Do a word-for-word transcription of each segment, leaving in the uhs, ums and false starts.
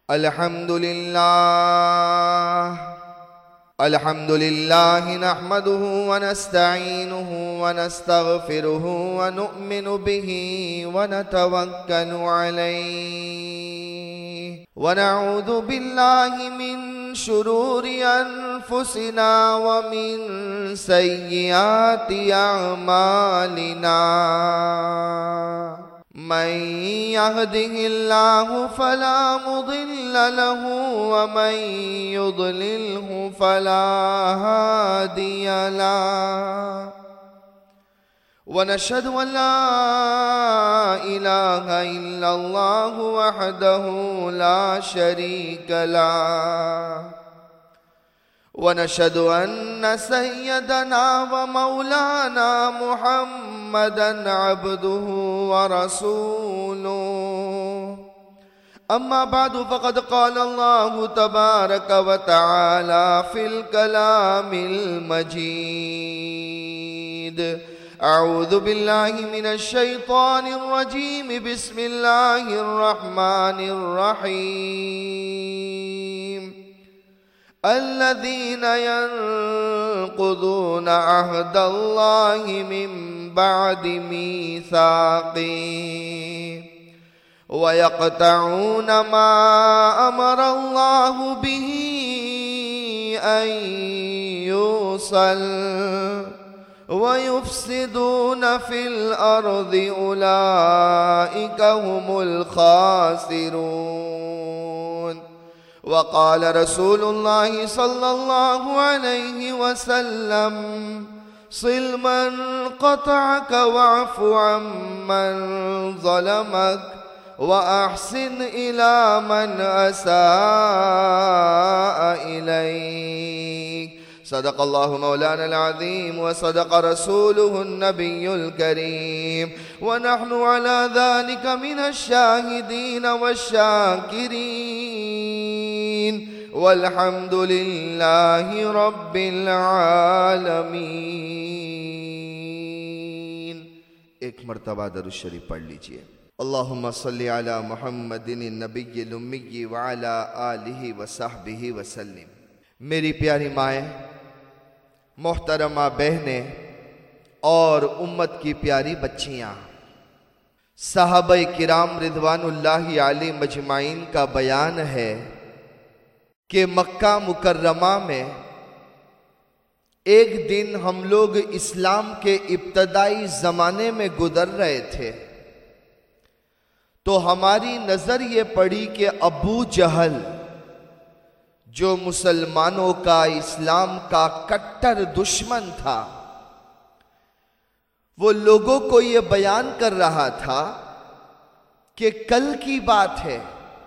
الحمد لله الحمد لله نحمده ونستعينه ونستغفره ونؤمن به ونتوكل عليه ونعوذ بالله من شرور أنفسنا ومن سيئات أعمالنا من يهده الله فلا مضل له ومن يضلله فلا هادي له ونشهد أن لا إله إلا الله وحده لا شريك له ونشهد أن سيدنا ومولانا محمدًا عبده ورسوله أما بعد فقد قال الله تبارك وتعالى في الكلام المجيد أعوذ بالله من الشيطان الرجيم بسم الله الرحمن الرحيم الذين ينقضون عهد الله من بعد ميثاقه ويقطعون ما أمر الله به أن يوصل ويفسدون في الأرض أولئك هم الخاسرون وقال رسول الله صلى الله عليه وسلم صل من قطعك واعف عمن ظلمك وأحسن إلى من أساء إليك صدق الله مولانا العظيم وصدق رسوله النبي الكريم ونحن على ذلك من الشاهدين والشاكرين والحمد لله رب العالمين. ایک مرتبہ درود شریف پڑھ لیجئے. اللہم صلی علی محمد النبی الامی وعلی آلہ وصحبہ وسلم. میری پیاری مائیں، محترمہ بہنیں اور امت کی پیاری بچیاں، صحابہ کرام رضوان اللہ علیہ مجمعین کا بیان ہے کہ مکہ مکرمہ میں ایک دن ہم لوگ اسلام کے ابتدائی زمانے میں گزر رہے تھے تو ہماری نظر یہ پڑی کہ ابو جہل جو مسلمانوں کا اسلام کا کٹر دشمن تھا، وہ لوگوں کو یہ بیان کر رہا تھا کہ کل کی بات ہے،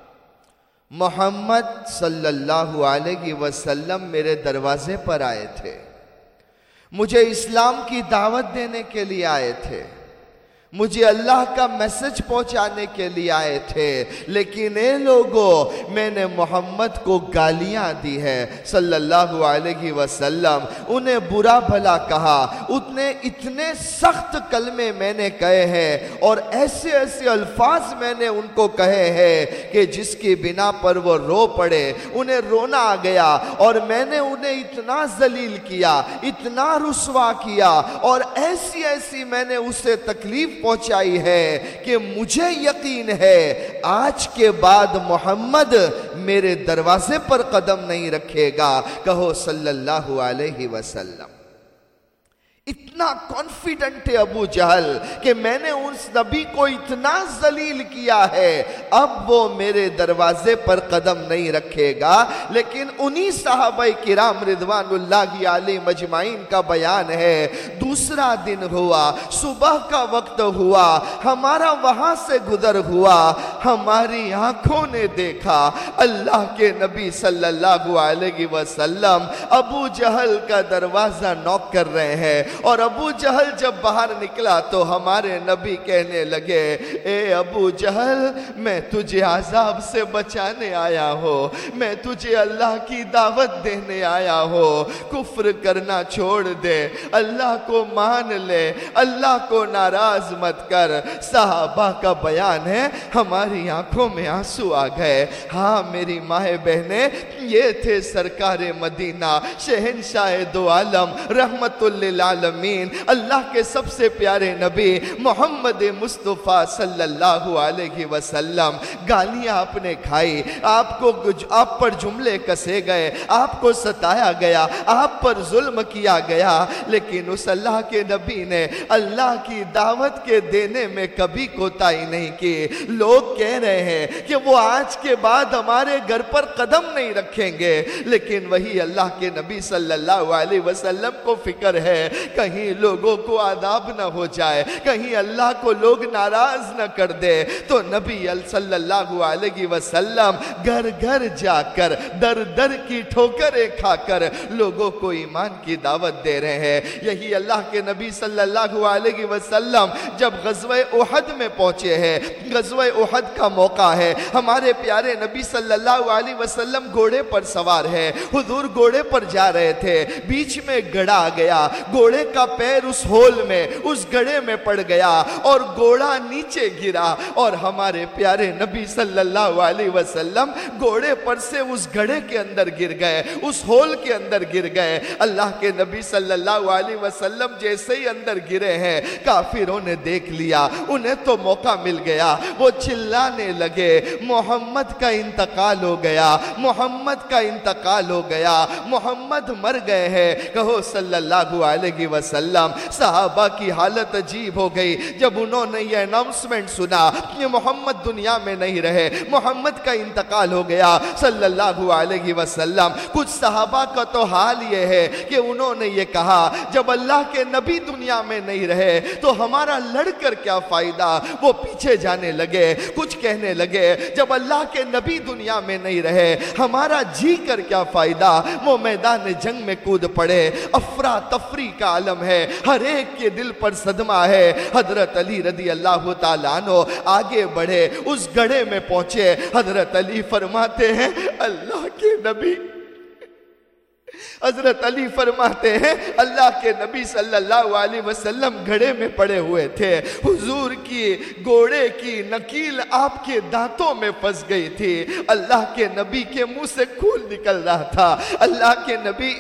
محمد صلی اللہ علیہ وسلم میرے دروازے پر آئے تھے، مجھے اسلام کی دعوت دینے کے لیے آئے تھے، مجھے اللہ کا میسج پہنچانے کے لیے آئے تھے، لیکن اے لوگوں میں نے محمد کو گالیاں دی ہے صلی اللہ علیہ وسلم، انہیں برا بھلا کہا، اتنے اتنے سخت کلمے میں نے کہے ہیں اور ایسے ایسے الفاظ میں نے ان کو کہے ہیں کہ جس کی بنا پر وہ رو پڑے، انہیں رونا آ گیا، اور میں نے انہیں اتنا ذلیل کیا، اتنا رسوا کیا، اور ایسی ایسی میں نے اسے تکلیف پہنچائی ہے کہ مجھے یقین ہے آج کے بعد محمد میرے دروازے پر قدم نہیں رکھے گا. کہو صلی اللہ علیہ وسلم. اتنا کانفیڈنٹ ہے ابو جہل کہ میں نے اس نبی کو اتنا ذلیل کیا ہے، اب وہ میرے دروازے پر قدم نہیں رکھے گا. لیکن انہی صحابہ کرام رضوان اللہ علیہ مجمعین کا بیان ہے، دوسرا دن ہوا، صبح کا وقت ہوا، ہمارا وہاں سے گزر ہوا، ہماری آنکھوں نے دیکھا اللہ کے نبی صلی اللہ علیہ وسلم ابو جہل کا دروازہ نوک کر رہے ہیں، اور ابو جہل جب باہر نکلا تو ہمارے نبی کہنے لگے اے ابو جہل میں تجھے عذاب سے بچانے آیا ہوں، میں تجھے اللہ کی دعوت دینے آیا ہوں، کفر کرنا چھوڑ دے، اللہ کو مان لے، اللہ کو ناراض مت کر۔ صحابہ کا بیان ہے ہماری آنکھوں میں آنسو آ گئے۔ ہاں میری ماں بہنیں، یہ تھے سرکار مدینہ، شہنشاہ دو عالم، رحمت للعالمین، اللہ کے سب سے پیارے نبی محمد مصطفیٰ صلی اللہ علیہ وسلم۔ گالیاں آپ نے کھائی، آپ کو آپ پر جملے کسے گئے، آپ کو ستایا گیا، آپ پر ظلم کیا گیا، لیکن اس اللہ کے نبی نے اللہ کی دعوت کے دینے میں کبھی کوتاہی نہیں کی۔ لوگ کہہ رہے ہیں کہ وہ آج کے بعد ہمارے گھر پر قدم نہیں رکھیں گے، لیکن وہی اللہ کے نبی صلی اللہ علیہ وسلم کو فکر ہے کہیں لوگوں کو عذاب نہ ہو جائے، کہیں اللہ کو لوگ ناراض نہ کر دے، تو نبی صلی اللہ علیہ وسلم گھر گھر جا کر در در کی ٹھوکریں کھا کر لوگوں کو ایمان کی دعوت دے رہے ہیں۔ یہی اللہ کے نبی صلی اللہ علیہ وسلم جب غزوہ احد میں پہنچے ہیں، غزوہ احد کا موقع ہے، ہمارے پیارے نبی صلی اللہ علیہ وسلم گھوڑے پر سوار ہے، حضور گھوڑے پر جا رہے تھے، بیچ میں گڑھا آ گیا، گھوڑے کا پیر اس ہول میں، اس گڑھے میں پڑ گیا اور گھوڑا نیچے گرا، اور ہمارے پیارے نبی صلی اللہ علیہ وسلم گھوڑے پر سے اس گڑھے کے اندر گر گئے، اس ہول کے اندر گر گئے۔ اللہ کے نبی صلی اللہ علیہ وسلم جیسے ہی اندر گرے ہیں، کافروں نے دیکھ لیا، انہیں تو موقع مل گیا، وہ چلانے لگے محمد کا انتقال ہو گیا، محمد کا انتقال ہو گیا، محمد مر گئے ہیں۔ کہو صلی اللہ علیہ وسلم۔ صحابہ کی حالت عجیب ہو گئی جب انہوں نے یہ اناؤنسمنٹ سنا کہ محمد دنیا میں نہیں رہے، محمد کا انتقال ہو گیا صلی اللہ علیہ وسلم۔ کچھ صحابہ کا تو حال یہ ہے کہ انہوں نے یہ کہا جب اللہ کے نبی دنیا میں نہیں رہے تو ہمارا لڑ کر کیا فائدہ، وہ پیچھے جانے لگے۔ کچھ کہنے لگے جب اللہ کے نبی دنیا میں نہیں رہے ہمارا جی کر کیا فائدہ، وہ میدان جنگ میں کود پڑے۔ افراتفری کا عالم ہے، ہر ایک کے دل پر صدمہ ہے۔ حضرت علی رضی اللہ تعالیٰ عنہ آگے بڑھے، اس گڑھے میں پہنچے۔ حضرت علی فرماتے ہیں اللہ کے نبی حضرت علی فرماتے ہیں اللہ کے نبی صلی اللہ علیہ وسلم گھڑے میں پڑے ہوئے تھے، حضور کی گھوڑے کی نکیل آپ کے دانتوں میں پھنس گئی تھی، اللہ کے نبی کے منہ سے خون نکل رہا تھا، اللہ کے نبی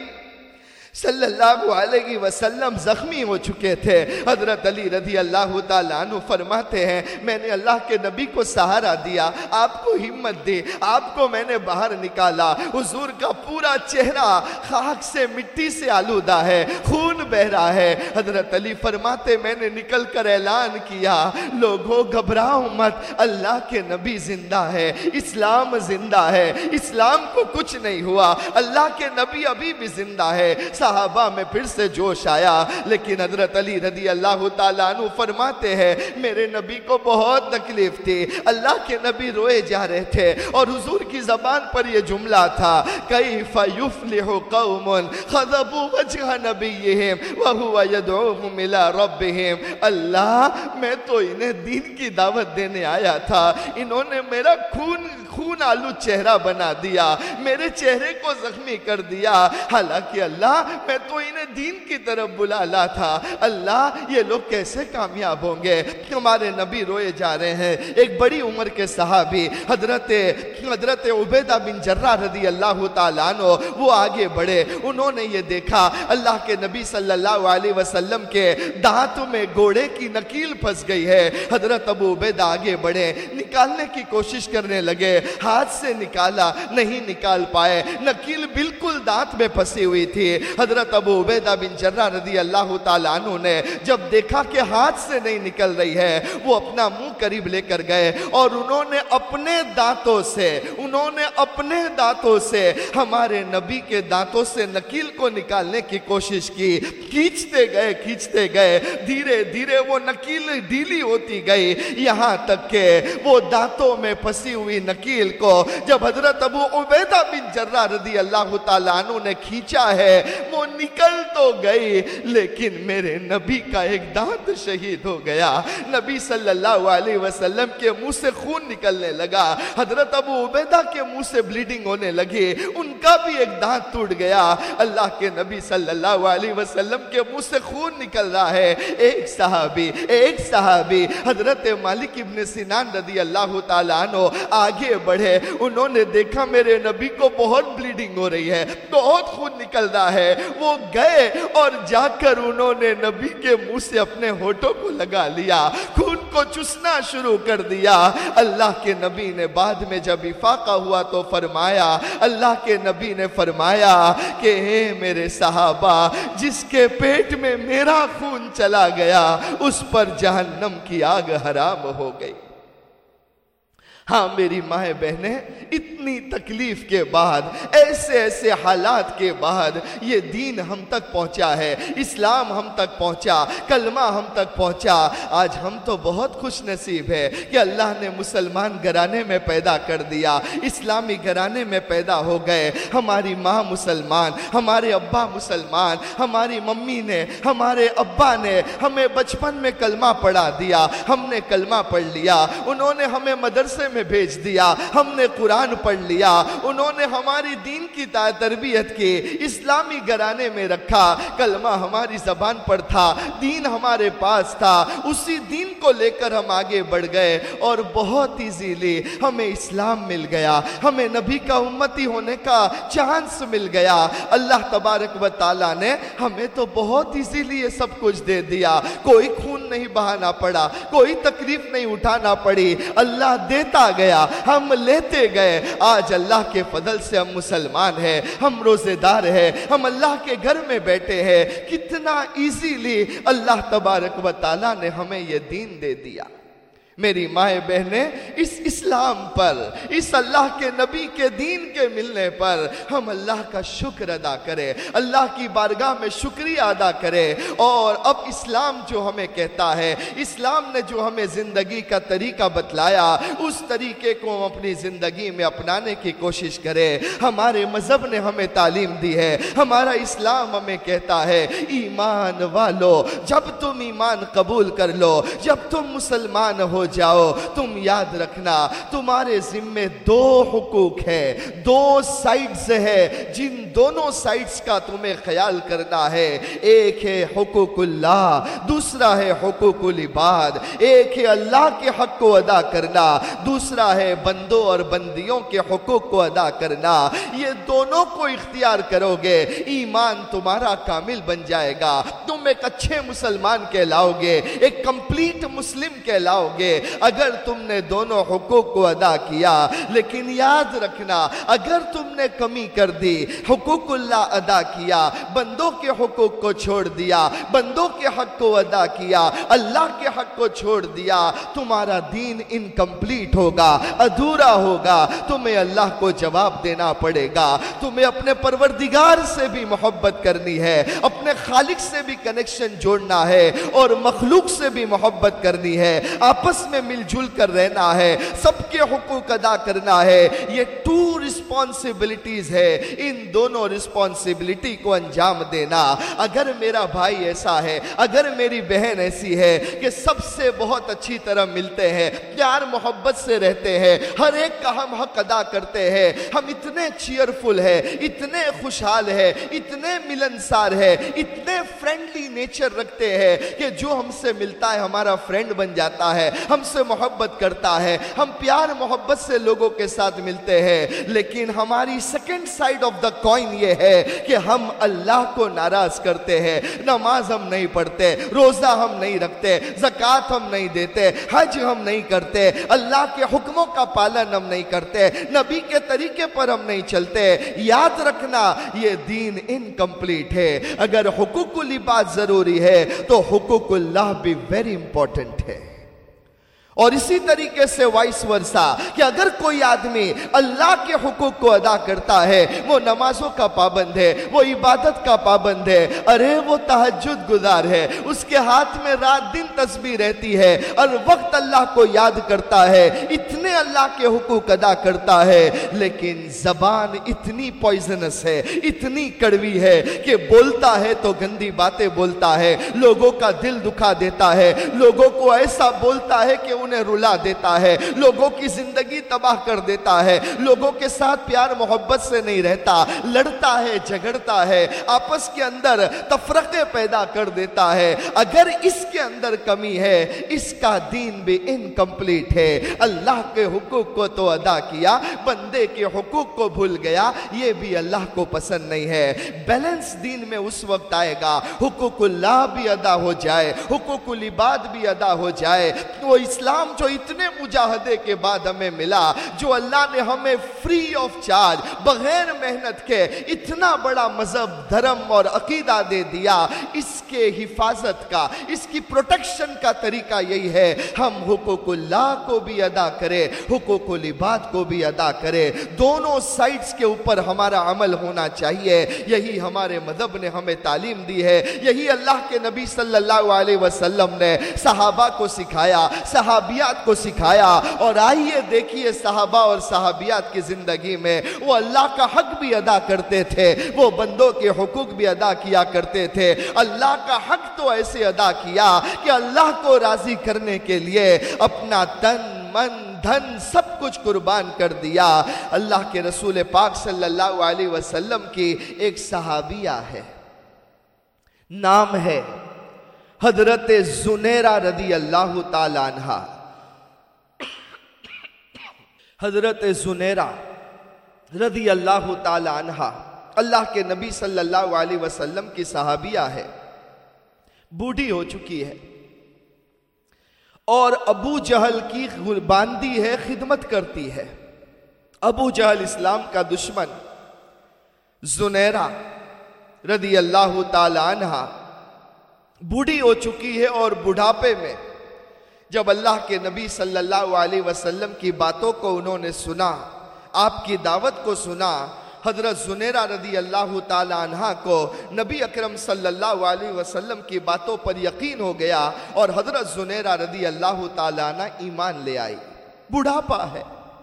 صلی اللہ علیہ وسلم زخمی ہو چکے تھے۔ حضرت علی رضی اللہ تعالیٰ عنہ فرماتے ہیں میں نے اللہ کے نبی کو سہارا دیا، آپ کو ہمت دی، آپ کو میں نے باہر نکالا۔ حضور کا پورا چہرہ خاک سے مٹی سے آلودہ ہے، خون بہ رہا ہے۔ حضرت علی فرماتے میں نے نکل کر اعلان کیا لوگوں گھبراؤ مت، اللہ کے نبی زندہ ہے، اسلام زندہ ہے، اسلام کو کچھ نہیں ہوا، اللہ کے نبی ابھی بھی زندہ ہے۔ صحابہ میں پھر سے جوش آیا، لیکن حضرت علی رضی اللہ تعالیٰ عنہ فرماتے ہیں میرے نبی کو بہت تکلیف تھی، اللہ کے نبی روئے جا رہے تھے، اور حضور کی زبان پر یہ جملہ تھا کیف یفلح قوم خضبوا وجہ نبیہم وہو یدعوہم الی ربہم۔ اللہ میں تو انہیں دین کی دعوت دینے آیا تھا، انہوں نے میرا خون خون آلو چہرہ بنا دیا، میرے چہرے کو زخمی کر دیا، حالانکہ اللہ میں تو انہیں دین کی طرف بلالا تھا۔ اللہ یہ لوگ کیسے کامیاب ہوں گے؟ ہمارے نبی روئے جا رہے ہیں۔ ایک بڑی عمر کے صحابی حضرت حضرت عبیدہ بن جراح رضی اللہ تعالیٰ عنہ وہ آگے بڑھے، انہوں نے یہ دیکھا اللہ کے نبی صلی اللہ علیہ وسلم کے دانتوں میں گھوڑے کی نکیل پھنس گئی ہے۔ حضرت ابو عبیدہ آگے بڑھے، نکالنے کی کوشش کرنے لگے، ہاتھ سے نکالا، نہیں نکال پائے، نکیل بالکل دانت میں پھنسی ہوئی تھی۔ حضرت ابو عبیدہ بن جراح رضی اللہ تعالیٰ عنہ نے جب دیکھا کہ ہاتھ سے نہیں نکل رہی ہے، وہ اپنا منہ قریب لے کر گئے اور انہوں نے اپنے دانتوں سے انہوں نے اپنے دانتوں سے ہمارے نبی کے دانتوں سے نکیل کو نکالنے کی کوشش کی۔ کھینچتے گئے کھینچتے گئے دھیرے دھیرے وہ نکیل ڈھیلی ہوتی گئی، یہاں تک کہ وہ دانتوں میں پھنسی ہوئی نکیل کو جب حضرت ابو عبیدہ بن جراح رضی اللہ تعالیٰ عنہ نے کھینچا ہے، وہ نکل تو گئی لیکن میرے نبی کا ایک دانت شہید ہو گیا. نبی صلی اللہ علیہ وسلم کے منہ سے خون نکلنے لگا. حضرت ابو عبیدہ کے منہ سے بلیڈنگ ہونے لگی, ان کا بھی ایک دانت ٹوٹ گیا. اللہ کے نبی صلی اللہ علیہ وسلم کے منہ سے خون نکل رہا ہے. ایک صحابی ایک صحابی حضرت مالک ابن سنان رضی اللہ تعالیٰ عنہ آگے بڑھے. انہوں نے دیکھا میرے نبی کو بہت بلیڈنگ ہو رہی ہے, بہت خون نکل رہا ہے. وہ گئے اور جا کر انہوں نے نبی کے منہ سے اپنے ہونٹوں کو لگا لیا, خون کو چسنا شروع کر دیا. اللہ کے نبی نے بعد میں جب افاقہ ہوا تو فرمایا, اللہ کے نبی نے فرمایا کہ اے میرے صحابہ, جس کے پیٹ میں میرا خون چلا گیا اس پر جہنم کی آگ حرام ہو گئی. ہاں میری مائیں بہنیں, اتنی تکلیف کے بعد, ایسے ایسے حالات کے بعد یہ دین ہم تک پہنچا ہے, اسلام ہم تک پہنچا, کلمہ ہم تک پہنچا. آج ہم تو بہت خوش نصیب ہے کہ اللہ نے مسلمان گھرانے میں پیدا کر دیا, اسلامی گھرانے میں پیدا ہو گئے. ہماری ماں مسلمان, ہمارے ابا مسلمان, ہماری ممی نے, ہمارے ابا نے ہمیں بچپن میں کلمہ پڑھا دیا, ہم نے کلمہ پڑھ لیا. انہوں نے ہمیں مدرسے میں بھیج دیا, ہم نے قرآن پڑھ لیا. انہوں نے ہماری دین کی تربیت کی, اسلامی گھرانے میں رکھا. کلمہ ہماری زبان پر تھا, دین ہمارے پاس تھا, اسی دین کو لے کر ہم آگے بڑھ گئے اور بہت ایزیلی ہمیں اسلام مل گیا, ہمیں نبی کا امتی ہونے کا چانس مل گیا. اللہ تبارک و تعالیٰ نے ہمیں تو بہت ایزیلی یہ سب کچھ دے دیا. کوئی خون نہیں بہانا پڑا, کوئی تکلیف نہیں اٹھانا پڑی. اللہ دیتا گیا, ہم لیتے گئے. آج اللہ کے فضل سے ہم مسلمان ہیں, ہم روزے دار ہیں, ہم اللہ کے گھر میں بیٹھے ہیں. کتنا ایزیلی اللہ تبارک و تعالیٰ نے ہمیں یہ دین دے دیا. میری مائیں بہنیں, اس اسلام پر, اس اللہ کے نبی کے دین کے ملنے پر ہم اللہ کا شکر ادا کریں, اللہ کی بارگاہ میں شکریہ ادا کریں. اور اب اسلام جو ہمیں کہتا ہے, اسلام نے جو ہمیں زندگی کا طریقہ بتلایا, اس طریقے کو ہم اپنی زندگی میں اپنانے کی کوشش کریں. ہمارے مذہب نے ہمیں تعلیم دی ہے, ہمارا اسلام ہمیں کہتا ہے ایمان والو, جب تم ایمان قبول کر لو, جب تم مسلمان ہو جاؤ, تم یاد رکھنا تمہارے ذمے دو حقوق ہے, دو سائٹس ہے, جن دونوں سائٹس کا تمہیں خیال کرنا ہے. ایک ہے حقوق اللہ, دوسرا ہے حقوق العباد. ایک ہے اللہ کے حق کو ادا کرنا, دوسرا ہے بندوں اور بندیوں کے حقوق کو ادا کرنا. یہ دونوں کو اختیار کرو گے, ایمان تمہارا کامل بن جائے گا, تم ایک اچھے مسلمان کہلاؤ گے, ایک کمپلیٹ مسلم کہلاؤ گے اگر تم نے دونوں حقوق کو ادا کیا. لیکن یاد رکھنا, اگر تم نے کمی کر دی, حقوق اللہ ادا کیا, بندوں کے حقوق کو چھوڑ دیا, بندوں کے حق کو ادا کیا, اللہ کے حق کو چھوڑ دیا, تمہارا دین انکمپلیٹ ہوگا, ادھورا ہوگا. تمہیں اللہ کو جواب دینا پڑے گا. تمہیں اپنے پروردگار سے بھی محبت کرنی ہے, اپنے خالق سے بھی کنیکشن جوڑنا ہے, اور مخلوق سے بھی محبت کرنی ہے. آپس میں مل جل کر رہنا ہے, سب کے حقوق ادا کرنا ہے. یہ ٹو رسپانسبلٹیز ہے, ان دونوں رسپانسبلٹی کو انجام دینا. اگر میرا بھائی ایسا ہے, اگر میری بہن ایسی ہے کہ سب سے بہت اچھی طرح ملتے ہیں, پیار محبت سے رہتے ہیں, ہر ایک کا ہم حق ادا کرتے ہیں, ہم اتنے چیئرفل ہیں, اتنے خوشحال ہیں, اتنے ملنسار ہیں, اتنے فرینڈلی نیچر رکھتے ہیں کہ جو ہم سے ملتا ہے ہمارا فرینڈ بن جاتا ہے, ہم سے محبت کرتا ہے, ہم پیار محبت سے لوگوں کے ساتھ ملتے ہیں. لیکن ہماری second side of the coin یہ ہے کہ ہم اللہ کو ناراض کرتے ہیں. نماز ہم نہیں پڑھتے, روزہ ہم نہیں رکھتے, زکوٰۃ ہم نہیں دیتے, حج ہم نہیں کرتے, اللہ کے حکموں کا پالن ہم نہیں کرتے, نبی کے طریقے پر ہم نہیں چلتے. یاد رکھنا یہ دین انکمپلیٹ ہے. اگر حقوق العباد ضروری ہے تو حقوق اللہ بھی ویری امپورٹنٹ ہے. और इसी तरीके से वाइस वर्सा कि अगर कोई आदमी अल्लाह के हुकूक को अदा करता है, वो नमाजों का पाबंद है, वो इबादत का पाबंद है, अरे वो तहज्जुद गुजार है, उसके हाथ में रात दिन तस्बीह रहती है और वक्त अल्लाह को याद करता है, इतने अल्लाह के हुकूक अदा करता है, लेकिन जबान इतनी पॉइजनस है, इतनी कड़वी है कि बोलता है तो गंदी बातें बोलता है, लोगों का दिल दुखा देता है, लोगों को ऐसा बोलता है कि उन्हें रुला देता है, लोगों की जिंदगी तबाह कर देता है, लोगों के साथ प्यार मोहब्बत से नहीं रहता, लड़ता है, झगड़ता है, आपस के अंदर तफरके पैदा कर देता है। अगर इसके अंदर कमी है, इसका दीन भी इनकम्प्लीट है। अल्लाह के हुकूक को तो अदा किया, बंदे के हुकूक को भूल गया, ये भी अल्लाह को पसंद नहीं है। बैलेंस दीन में उस वक्त आएगा, हुकूकुल्लाह भी अदा हो जाए, हुकूकुल इबाद भी अदा हो जाए। तो इस्लाम जो इतने मुजाहदे के बाद हमें मिला, जो अल्लाह ने हमें फ्री ऑफ चार्ज बगैर मेहनत के इतना बड़ा मजहब, धर्म और अकीदा दे दिया, इसके हिफाजत का, इसकी प्रोटेक्शन का तरीका यही है, हम हुकूकुल्लाह को भी अदा करें, हुकूकुल इबाद को भी अदा करें। दोनों साइड्स के ऊपर हमारा अमल होना चाहिए। यही हमारे मजहब ने हमें तालीम दी है, यही अल्लाह के नबी सल्लल्लाहु अलैहि वसल्लम ने सहाबा को सिखाया, सहाबियात को सिखाया। और आइए देखिए सहाबा और सहाबियात की जिंदगी में वो अल्लाह का हक भी अदा करते थे, वो बंदों के हुकूक भी अदा किया करते थे। अल्लाह का हक तो ऐसे अदा किया कि अल्लाह को राजी करने के लिए अपना तन मन धन सब कुछ कुर्बान कर दिया। अल्लाह के रसूल पाक सल्लल्लाहु अलैहि वसल्लम की एक सहाबिया है, नाम है हजरत जुनैरा रदी अल्लाह ताला अन्हा। हजरत जुनैरा रदी अल्लाह ताला अन्हा अल्लाह के नबी सल्लल्लाहु अलैहि वसल्लम की सहाबिया है, बूढ़ी हो चुकी है और अबू जहल की बांदी है, खिदमत करती है। अबू जहल इस्लाम का दुश्मन, जुनैरा रदी अल्लाह ताला अन्हा बूढ़ी हो चुकी है और बुढ़ापे में जब अल्लाह के नबी सल्लल्लाहु अलैहि वसल्लम की बातों को उन्होंने सुना, आपकी दावत को सुना, हजरत जुनैरा रदी अल्लाह ताला अन्हा को नबी अकरम सल्लल्लाहु अलैहि वसल्लम की बातों पर यकीन हो गया और हजरत जुनैरा रदी अल्लाह ताला अन्हा ईमान ले आई। बुढ़ापा है।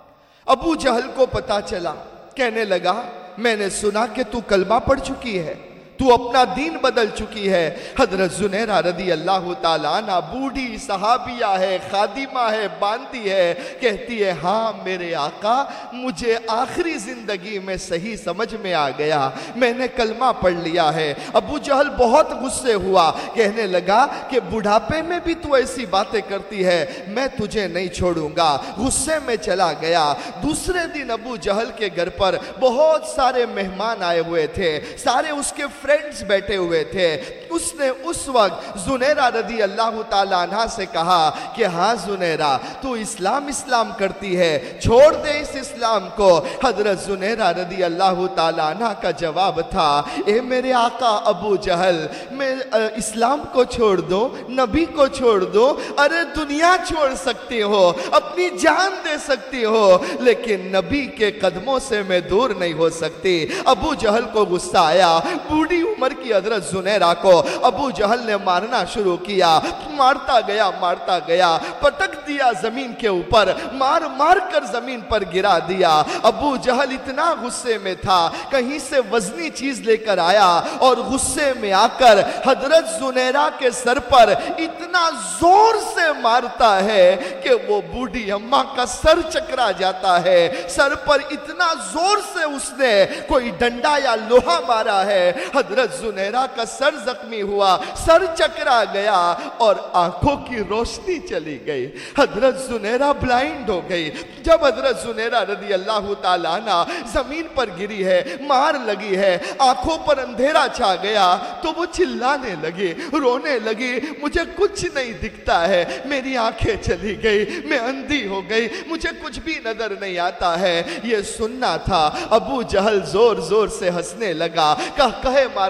अबू जहल को पता चला, कहने लगा मैंने सुना कि तू कलमा पढ़ चुकी है, तू अपना दीन बदल चुकी है। हजरत जुनैरा रदी अल्लाह ताला अन्हा बूढ़ी सहाबिया है, खादिमा है, बांदी है, कहती है हाँ मेरे आका, मुझे आखिरी जिंदगी में सही समझ में आ गया, मैंने कलमा पढ़ लिया है। अबू जहल बहुत गुस्से हुआ, कहने लगा कि बुढ़ापे में भी तू ऐसी बातें करती है, मैं तुझे नहीं छोड़ूंगा। गुस्से में चला गया। दूसरे दिन अबू जहल के घर पर बहुत सारे मेहमान आए हुए थे, सारे उसके फ्रेंड्स बैठे हुए थे। उसने उस वक्त जुनैरा रदी अल्लाह ताला अन्हा से कहा कि हाँ जुनैरा, तू इस्लाम इस्लाम करती है, छोड़ दे इस इस्लाम को। हजरत जुनैरा रदी अल्लाह ताला अन्हा का जवाब था, ए मेरे आका अबू जहल, मैं इस्लाम को छोड़ दो, नबी को छोड़ दो, अरे दुनिया छोड़ सकती हो, अपनी जान दे सकती हो, लेकिन नबी के कदमों से मैं दूर नहीं हो सकती। अबू जहल को गुस्सा आया। बूढ़ी उम्र की हजरत जुनैरा को अबू जहल ने मारना शुरू किया। मारता गया मारता गया, पटक दिया जमीन के ऊपर, मार मार कर जमीन पर गिरा दिया। अबू जहल इतना गुस्से में था, कहीं से वजनी चीज लेकर आया और गुस्से में आकर हजरत जुनैरा के सर पर इतना जोर से मारता है कि वो बूढ़ी अम्मा का सर चकरा जाता है। सर पर इतना जोर से उसने कोई डंडा या लोहा मारा है, हजरत जुनैरा का सर जख्मी हुआ, सर चकरा गया और आंखों की रोशनी चली गई। हजरत जुनैरा ब्लाइंड हो गई। जब हजरत जुनैरा रदी अल्लाह ताला अन्हा जमीन पर गिरी है, मार लगी है, आंखों पर अंधेरा छा गया, तो वो चिल्लाने लगी, रोने लगी, मुझे कुछ नहीं दिखता है, मेरी आंखें चली गई, मैं अंधी हो गई, मुझे कुछ भी नजर नहीं आता है। ये सुनना था। अबू जहल जोर जोर से हंसने लगा, कह कहे मार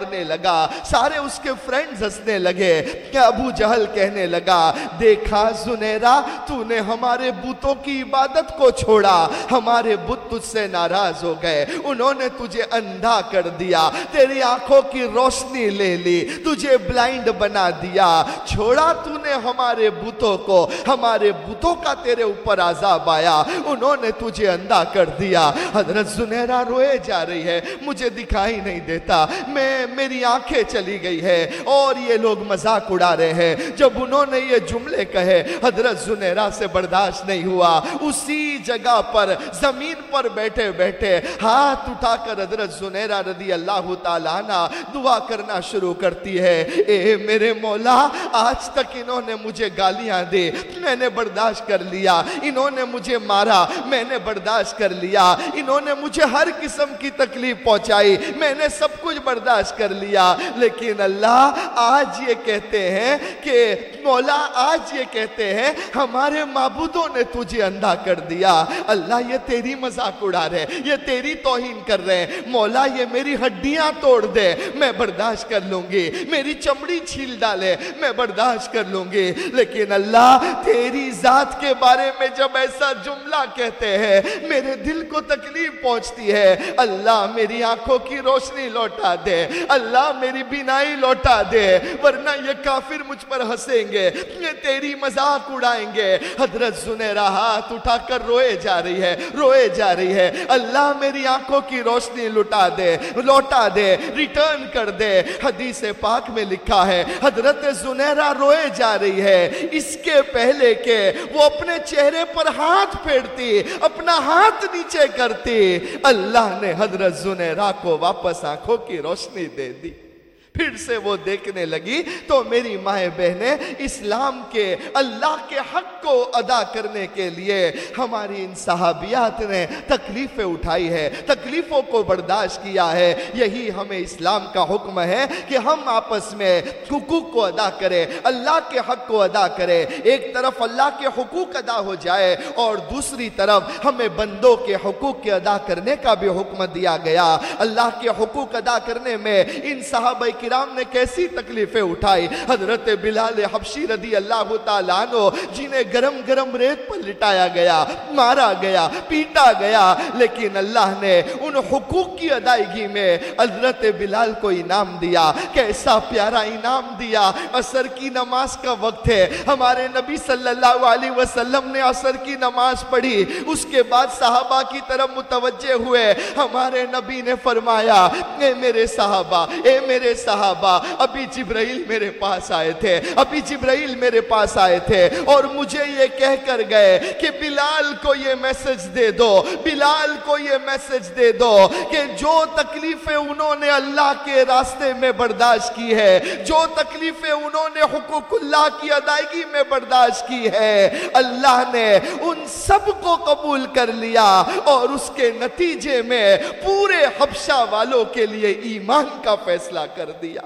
مارنے لگا، سارے اس کے فرینڈز ہنسنے لگے کہ ابو جہل کہنے لگا دیکھا زنیرہ تو نے ہمارے بتوں کی عبادت کو چھوڑا، ہمارے بت تجھ سے ناراض ہو گئے، انہوں نے تجھے اندھا کر دیا، تیری آنکھوں کی روشنی لے لی، تجھے بلائنڈ بنا دیا، چھوڑا تو نے ہمارے بتوں کو، ہمارے بتوں کا تیرے اوپر عذاب آیا، انہوں نے تجھے اندھا کر دیا۔ حضرت زنیرہ روئے جا رہی ہے، مجھے دکھائی نہیں دیتا، میں میری آنکھیں چلی گئی ہے اور یہ لوگ مذاق اڑا رہے ہیں۔ جب انہوں نے یہ جملے کہے حضرت زنیرہ سے برداشت نہیں ہوا، اسی جگہ پر زمین پر بیٹھے بیٹھے ہاتھ اٹھا کر حضرت زنیرہ رضی اللہ تعالیٰ عنہ دعا کرنا شروع کرتی ہے، اے میرے مولا آج تک انہوں نے مجھے گالیاں دی، میں نے برداشت کر لیا، انہوں نے مجھے مارا، میں نے برداشت کر لیا، انہوں نے مجھے ہر قسم کی تکلیف پہنچائی، میں نے سب کچھ برداشت کر لیا، لیکن اللہ آج یہ کہتے ہیں کہ مولا آج یہ کہتے ہیں ہمارے معبودوں نے تجھے اندھا کر دیا۔ اللہ یہ تیری مذاق اڑا رہے، یہ تیری توہین کر رہے ہیں، مولا یہ میری ہڈیاں توڑ دے میں برداشت کر لوں گی، میری چمڑی چھیل ڈالے میں برداشت کر لوں گی، لیکن اللہ تیری ذات کے بارے میں جب ایسا جملہ کہتے ہیں میرے دل کو تکلیف پہنچتی ہے۔ اللہ میری آنکھوں کی روشنی لوٹا دے، اللہ میری بینائی لوٹا دے، ورنہ یہ کافر مجھ پر ہنسیں گے، یہ تیری مذاق اڑائیں گے۔ حضرت زنیرہ ہاتھ اٹھا کر روئے جا رہی ہے، روئے جا رہی ہے، اللہ میری آنکھوں کی روشنی لوٹا دے، لوٹا دے، ریٹرن کر دے۔ حدیث پاک میں لکھا ہے حضرت زنیرہ روئے جا رہی ہے، اس کے پہلے کہ وہ اپنے چہرے پر ہاتھ پھیرتی، اپنا ہاتھ نیچے کرتی، اللہ نے حضرت زنیرہ کو واپس آنکھوں کی روشنی دے دی۔ پھر سے وہ دیکھنے لگی تو میری مائیں بہنیں اسلام کے اللہ کے حق کو ادا کرنے کے لیے ہماری ان صحابیات نے تکلیفیں اٹھائی ہے، تکلیفوں کو برداشت کیا ہے۔ یہی ہمیں اسلام کا حکم ہے کہ ہم آپس میں حقوق کو ادا کریں، اللہ کے حق کو ادا کریں، ایک طرف اللہ کے حقوق ادا ہو جائے اور دوسری طرف ہمیں بندوں کے حقوق کے ادا کرنے کا بھی حکم دیا گیا۔ اللہ کے حقوق ادا کرنے میں ان صحابہ کرام نے کیسی تکلیفیں اٹھائی۔ حضرت بلال حبشی رضی اللہ تعالیٰ عنہ جنہیں گرم گرم ریت پر لٹایا گیا، مارا گیا، پیٹا گیا، لیکن اللہ نے ان حقوق کی ادائیگی میں حضرت بلال کو انعام دیا۔ کیسا پیارا انعام دیا۔ عصر کی نماز کا وقت ہے، ہمارے نبی صلی اللہ علیہ وسلم نے عصر کی نماز پڑھی، اس کے بعد صحابہ کی طرف متوجہ ہوئے، ہمارے نبی نے فرمایا اے میرے صحابہ، اے میرے صحابہ صحابہ ابھی جبرائیل میرے پاس آئے تھے، ابھی جبرائیل میرے پاس آئے تھے اور مجھے یہ کہہ کر گئے کہ بلال کو یہ میسج دے دو، بلال کو یہ میسج دے دو کہ جو تکلیفیں انہوں نے اللہ کے راستے میں برداشت کی ہے، جو تکلیفیں انہوں نے حقوق اللہ کی ادائیگی میں برداشت کی ہے، اللہ نے ان سب کو قبول کر لیا اور اس کے نتیجے میں پورے حبشہ والوں کے لیے ایمان کا فیصلہ کر دیا۔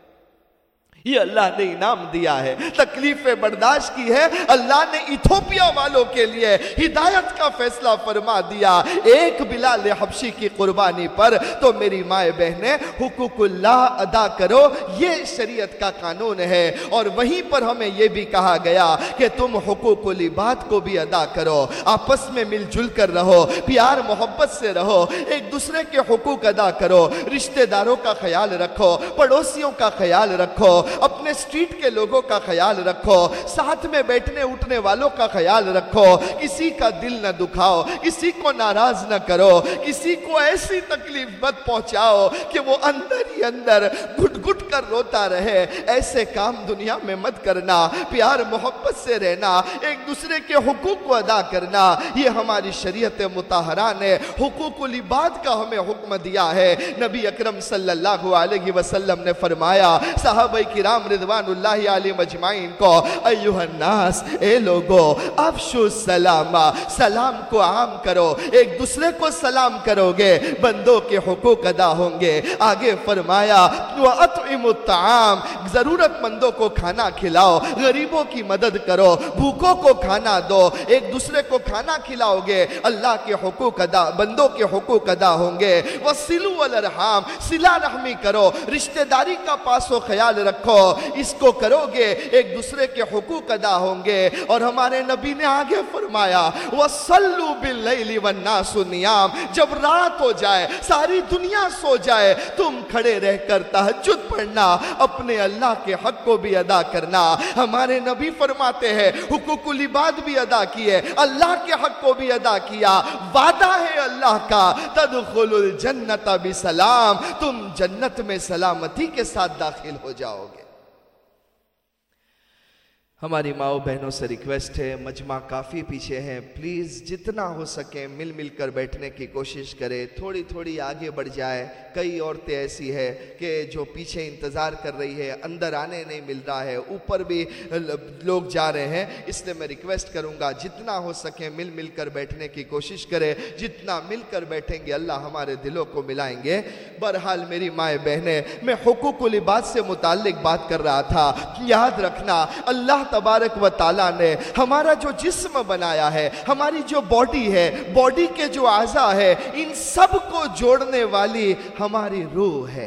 یہ اللہ نے انعام دیا ہے، تکلیفیں برداشت کی ہے، اللہ نے ایتھوپیا والوں کے لیے ہدایت کا فیصلہ فرما دیا ایک بلال حبشی کی قربانی پر۔ تو میری مائیں بہنیں حقوق اللہ ادا کرو، یہ شریعت کا قانون ہے، اور وہیں پر ہمیں یہ بھی کہا گیا کہ تم حقوق العباد کو بھی ادا کرو، آپس میں مل جل کر رہو، پیار محبت سے رہو، ایک دوسرے کے حقوق ادا کرو، رشتہ داروں کا خیال رکھو، پڑوسیوں کا خیال رکھو، اپنے اسٹریٹ کے لوگوں کا خیال رکھو، ساتھ میں بیٹھنے اٹھنے والوں کا خیال رکھو، کسی کا دل نہ دکھاؤ، کسی کو ناراض نہ کرو، کسی کو ایسی تکلیف مت پہنچاؤ کہ وہ اندر ہی اندر گھٹ گھٹ کر روتا رہے۔ ایسے کام دنیا میں مت کرنا، پیار محبت سے رہنا، ایک دوسرے کے حقوق کو ادا کرنا، یہ ہماری شریعت مطہرہ نے حقوق العباد کا ہمیں حکم دیا ہے۔ نبی اکرم صلی اللہ علیہ وسلم نے فرمایا، صحابہ کی किराम रिदवानुल्लाहि अलैहिम अजमाइन को, अय्युहन्नास, ए लोगो, अफशु सलामा, सलाम को आम करो, एक दूसरे को सलाम करोगे, बंदों के हुकूक अदा होंगे। आगे फरमाया व अतइमुत ताम, जरूरतमंदों को खाना खिलाओ, गरीबों की मदद करो, भूखों को खाना दो, एक दूसरे को खाना खिलाओगे, अल्लाह के हुकूक अदा, बंदों के हुकूक अदा होंगे। वसिलु वल अरहाम, सिला रहमी करो, रिश्तेदारी का पासो ख्याल रखो, इसको करोगे एक दूसरे के हुकूक अदा होंगे। और हमारे नबी ने आगे फरमाया वसल्लु बिल्लैलि वन्नासु नियाम, जब रात हो जाए, सारी दुनिया सो जाए, तुम खड़े रहकर तहज्जुद पढ़ना, अपने अल्लाह के हक को भी अदा करना। हमारे नबी फरमाते हैं हुकूकुल इबाद भी अदा किए, अल्लाह के हक को भी अदा किया। वादा है अल्लाह का, तदखुलुल जन्नत बिसलाम, तुम जन्नत में सलामती के साथ दाखिल हो जाओगे। हमारी माओ बहनों से रिक्वेस्ट है, मजमा काफ़ी पीछे है, प्लीज़ जितना हो सके मिल मिल कर बैठने की कोशिश करें, थोड़ी थोड़ी आगे बढ़ जाए। कई औरतें ऐसी है कि जो पीछे इंतज़ार कर रही है, अंदर आने नहीं मिल रहा है, ऊपर भी लोग जा रहे हैं, इसलिए मैं रिक्वेस्ट करूँगा जितना हो सके मिल मिल कर बैठने की कोशिश करें। जितना मिल कर बैठेंगे अल्लाह हमारे दिलों को मिलाएंगे। बहरहाल मेरी माए बहनें, मैं हुकूकुल इबाद से मुताल्लिक बात कर रहा था। याद रखना, अल्लाह तबारक व ताला ने हमारा जो जिस्म बनाया है, हमारी जो बॉडी है, बॉडी के जो आज़ा है, इन सब को जोड़ने वाली हमारी रूह है।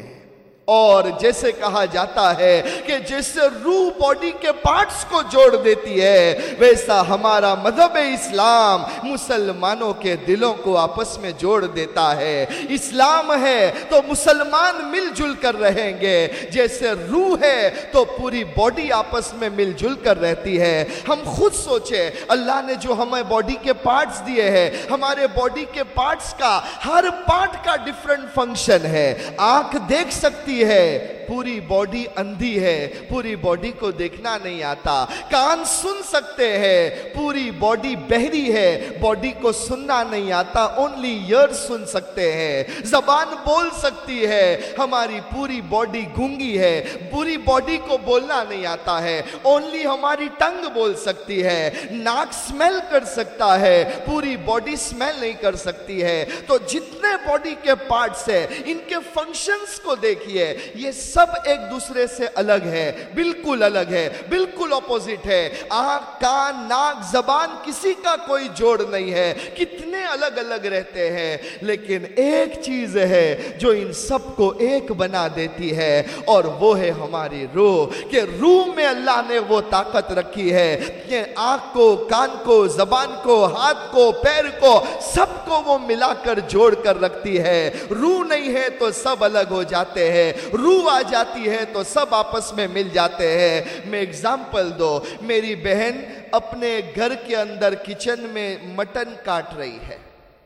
और जैसे कहा जाता है कि जैसे रूह बॉडी के पार्ट्स को जोड़ देती है, वैसा हमारा मजहब इस्लाम मुसलमानों के दिलों को आपस में जोड़ देता है। इस्लाम है तो मुसलमान मिलजुल कर रहेंगे, जैसे रूह है तो पूरी बॉडी आपस में मिलजुल कर रहती है। हम खुद सोचे, अल्लाह ने जो हमें बॉडी के पार्ट्स दिए हैं, हमारे बॉडी के पार्ट्स का हर पार्ट का डिफरेंट फंक्शन है। आंख देख सकती है, पूरी बॉडी अंधी है, पूरी बॉडी को देखना नहीं आता। कान सुन सकते हैं, पूरी बॉडी बहरी है, बॉडी को सुनना नहीं आता, ओनली ईयर सुन सकते हैं। जबान बोल सकती है, हमारी पूरी बॉडी गूंगी है, पूरी बॉडी को बोलना नहीं आता है, ओनली हमारी टंग बोल सकती है। नाक स्मेल कर सकता है, पूरी बॉडी स्मेल नहीं कर सकती है। तो जितने बॉडी के पार्ट्स है, इनके फंक्शंस को देखिए, ये सब एक दूसरे से अलग है, बिल्कुल अलग है, बिल्कुल ऑपोजिट है। आंख, कान, नाक, जबान, किसी का कोई जोड़ नहीं है, कितने अलग अलग रहते हैं, लेकिन एक चीज है जो इन सबको एक बना देती है, और वो है हमारी रूह। कि रूह में अल्लाह ने वो ताकत रखी है कि आंख को, कान को, जबान को, हाथ को, पैर को, सबको वो मिलाकर जोड़ कर रखती है। रूह नहीं है तो सब अलग हो जाते हैं, रूह आ जाती है तो सब आपस में मिल जाते हैं। मैं एग्जाम्पल दो, मेरी बहन अपने घर के अंदर किचन में मटन काट रही है,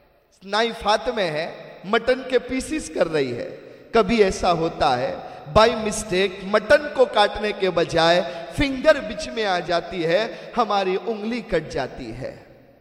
नाइफ हाथ में है, मटन के पीसीस कर रही है। कभी ऐसा होता है बाय मिस्टेक मटन को काटने के बजाय फिंगर बीच में आ जाती है, हमारी उंगली कट जाती है।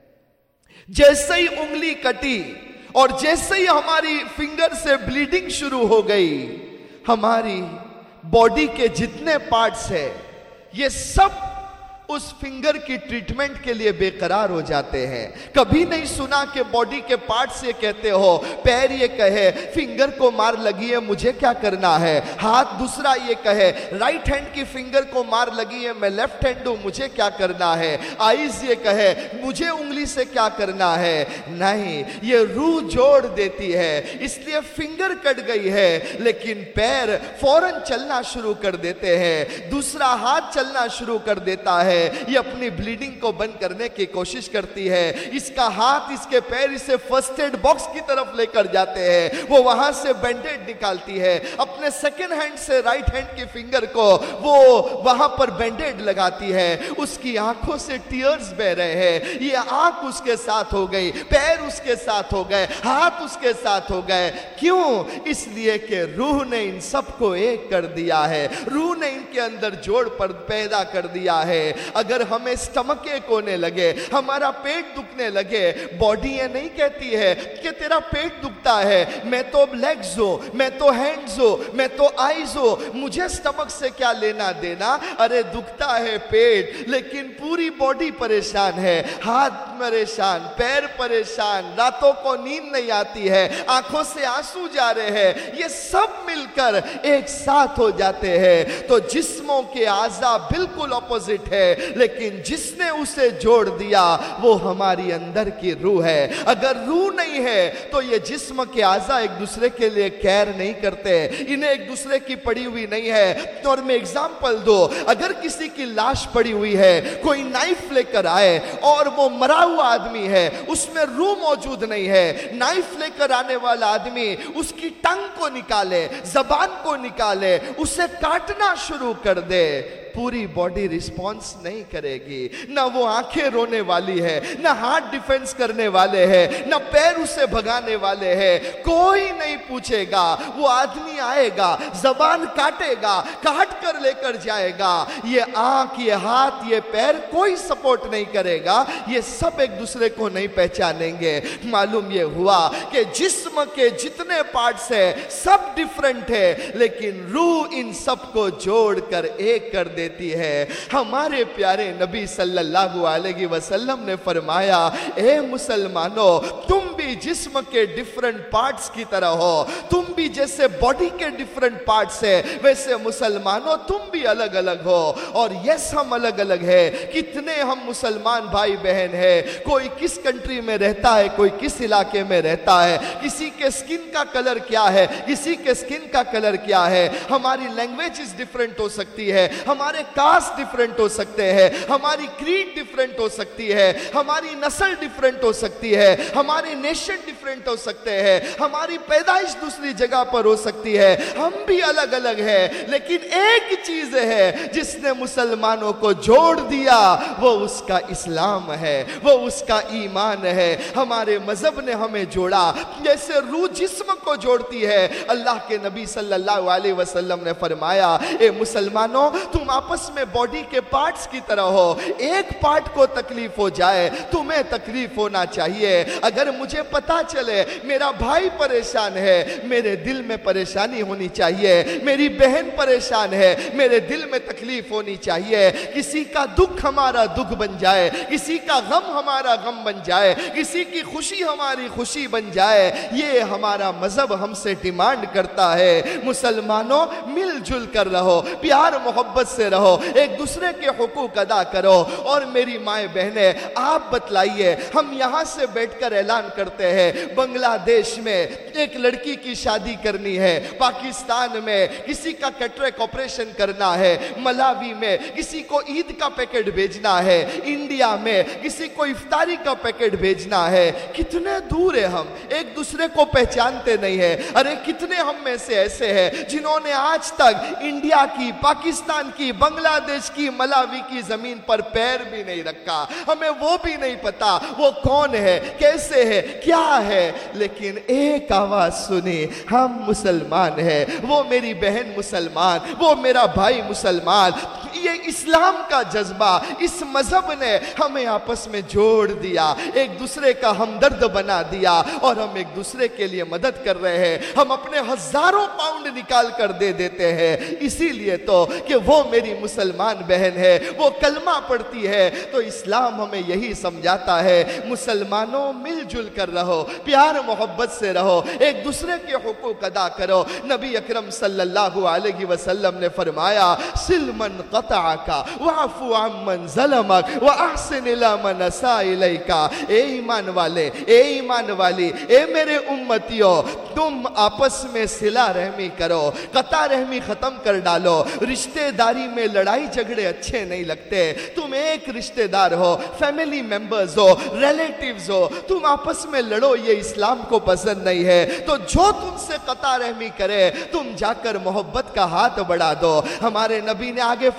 जैसे ही उंगली कटी और जैसे ही हमारी फिंगर से ब्लीडिंग शुरू हो गई, हमारी बॉडी के जितने पार्ट्स है, ये सब उस फिंगर की ट्रीटमेंट के लिए बेकरार हो जाते हैं। कभी नहीं सुना कि बॉडी के पार्ट्स ये कहते हो, पैर ये कहे फिंगर को मार लगी है मुझे क्या करना है, हाथ दूसरा ये कहे राइट हैंड की फिंगर को मार लगी है मैं लेफ्ट हैंड हूं मुझे क्या करना है, आईज ये कहे मुझे उंगली से क्या करना है। नहीं, ये रूह जोड़ देती है, इसलिए फिंगर कट गई है लेकिन पैर फौरन चलना शुरू कर देते हैं, दूसरा हाथ चलना शुरू कर देता है। ये अपनी ब्लीडिंग को बंद करने की कोशिश करती है, इसका हाथ इसके पैर इसे फर्स्ट एड बॉक्स की तरफ लेकर जाते हैं, वो वहां से बैंडेड निकालती है, अपने सेकेंड हैंड से राइट हैंड की फिंगर को वो वहां पर बैंडेड लगाती है, उसकी आंखों से टीयर्स बह रहे हैं, ये आंख उसके साथ हो गई, पैर उसके साथ हो गए, हाथ उसके साथ हो गए। क्यों? इसलिए कि रूह ने इन सबको एक कर दिया है, रूह ने इनके अंदर जोड़ पर पैदा कर दिया है। اگر ہمیں سٹمک ایک ہونے لگے, ہمارا پیٹ دکھنے لگے, باڈی یہ نہیں کہتی ہے کہ تیرا پیٹ دکھتا ہے, میں تو لیگز ہو, میں تو ہینڈز ہو, میں تو آئیز ہو, مجھے سٹمک سے کیا لینا دینا. ارے دکھتا ہے پیٹ لیکن پوری باڈی پریشان ہے, ہاتھ پریشان, پیر پریشان, راتوں کو نیند نہیں آتی ہے, آنکھوں سے آنسو جا رہے ہیں, یہ سب مل کر ایک ساتھ ہو جاتے ہیں. تو جسموں کے اعضاء بالکل اپوزٹ ہے, لیکن جس نے اسے جوڑ دیا وہ ہماری اندر کی روح ہے. اگر روح نہیں ہے تو یہ جسم کے اعضاء ایک دوسرے کے لیے کیئر نہیں کرتے, انہیں ایک دوسرے کی پڑی ہوئی نہیں ہے. اور میں اگزامپل دو, اگر کسی کی لاش پڑی ہوئی ہے, کوئی نائف لے کر آئے اور وہ مرا ہوا آدمی ہے, اس میں روح موجود نہیں ہے, نائف لے کر آنے والا آدمی اس کی ٹنگ کو نکالے, زبان کو نکالے, اسے کاٹنا شروع کر دے, پوری باڈی ریسپونس نہیں کرے گی. نہ وہ آنکھیں رونے والی ہے, نہ ہاتھ ڈیفنس کرنے والے ہیں, نہ پیر اسے بھگانے والے ہیں, کوئی نہیں پوچھے گا. وہ آدمی آئے گا, زبان کاٹے گا, کاٹ کر لے کر جائے گا, یہ آنکھ, یہ ہاتھ, یہ پیر کوئی سپورٹ نہیں کرے گا, یہ سب ایک دوسرے کو نہیں پہچانیں گے. معلوم یہ ہوا کہ جسم کے جتنے پارٹس ہیں سب ڈیفرنٹ ہے, لیکن روح ان سب کو جوڑ کر ایک کر دیتی ہے. ہمارے پیارے نبی صلی اللہ علیہ وسلم نے فرمایا, اے مسلمانوں, تم بھی جسم کے ڈیفرنٹ پارٹس کی طرح ہو, تم بھی جیسے باڈی کے ڈیفرنٹ پارٹس ہیں ویسے مسلمانوں تم بھی الگ الگ ہو. اور یس ہم الگ الگ ہیں, کتنے ہم مسلمان بھائی بہن ہیں, کوئی کس کنٹری میں رہتا ہے, کوئی کس علاقے میں رہتا ہے, کسی کے سکن کا کلر کیا ہے, کسی کے سکن کا کلر کیا ہے, ہماری لینگویجز ڈیفرنٹ ہو سکتی ہے, ہمارے کاسٹ ڈیفرنٹ ہو سکتے ہیں, ہماری کریڈ ڈیفرنٹ ہو سکتی ہے, ہماری نسل ڈیفرنٹ ہو سکتی ہے, ہمارے نیشن ڈیفرنٹ ہو سکتے ہیں, ہماری پیدائش دوسری جگہ پر ہو سکتی ہے, ہم بھی الگ الگ ہیں. لیکن ایک چیز ہے جس نے مسلمانوں کو جوڑ دیا, وہ اس کا اسلام ہے, وہ اس کا ایمان ہے. ہمارے مذہب نے ہمیں جوڑا جیسے روح جسم کو جوڑتی ہے. اللہ کے نبی صلی اللہ علیہ وسلم نے فرمایا, اے مسلمانوں, تم آپس میں باڈی کے پارٹس کی طرح ہو, ایک پارٹ کو تکلیف ہو جائے تمہیں تکلیف ہونا چاہیے. اگر مجھے پتا چلے میرا بھائی پریشان ہے, میرے دل میں پریشانی ہونی چاہیے, میری بہن پریشان ہے, میرے دل میں تکلیف ہونی چاہیے. کسی کا دکھ ہمارا دکھ بن جائے, کسی کا غم ہمارا غم بن جائے, کسی کی خوشی ہماری خوشی بن جائے, یہ ہمارا مذہب ہم سے ڈیمانڈ کرتا ہے. مسلمانوں مل جل کر رہو, پیار محبت سے رہو, ایک دوسرے کے حقوق ادا کرو. اور میری مائیں بہنیں, آپ بتلائیے, ہم یہاں سے بیٹھ کر اعلان کرتے ہیں بنگلہ دیش میں ایک لڑکی کی شادی کرنی ہے, پاکستان میں کسی کا کیٹریک آپریشن کرنا ہے, ملاوی میں کسی کو عید کا پیکٹ بھیجنا ہے, انڈیا میں کسی کو افطاری کا پیکٹ بھیجنا ہے. کتنے دور ہیں ہم, ایک دوسرے کو پہچانتے نہیں ہیں. ارے کتنے ہم میں سے ایسے ہیں جنہوں نے آج تک انڈیا کی, پاکستان کی, بنگلہ دیش کی, ملاوی کی زمین پر پیر بھی نہیں رکھا, ہمیں وہ بھی نہیں پتا وہ کون ہے, کیسے ہے, کیا ہے. لیکن ایک آواز سنی, ہم مسلمان ہیں, وہ میری بہن مسلمان, وہ میرا بھائی مسلمان. یہ اسلام کا جذبہ, اس مذہب نے ہمیں آپس میں جوڑ دیا, ایک دوسرے کا ہمدرد بنا دیا, اور ہم ایک دوسرے کے لیے مدد کر رہے ہیں. ہم اپنے ہزاروں پاؤنڈ نکال کر دے دیتے ہیں, اسی لیے تو کہ وہ میری مسلمان بہن ہے, وہ کلمہ پڑھتی ہے. تو اسلام ہمیں یہی سمجھاتا ہے, مسلمانوں مل جل کر رہو, پیار محبت سے رہو, ایک دوسرے کے حقوق ادا کرو. نبی اکرم صلی اللہ علیہ وسلم نے فرمایا, سلمن قطعک وعفو عمن ظلمک واحسن الی من اساء الیک. اے ایمان والے, اے ایمان والی, اے میرے امتیوں, تم آپس میں صلہ رحمی کرو, قطع رحمی ختم کر ڈالو. رشتہ داری میں لڑائی جھگڑے اچھے نہیں لگتے. تم ایک رشتہ دار ہو, فیملی ممبرز ہو, ریلیٹیوز ہو, تم آپس میں لڑو, یہ اسلام کو پسند نہیں ہے. تو جو تم سے قطع رحمی کرے, تم جا کر محبت کا ہاتھ بڑھا دو. ہمارے نبی نے آگے فرمایا,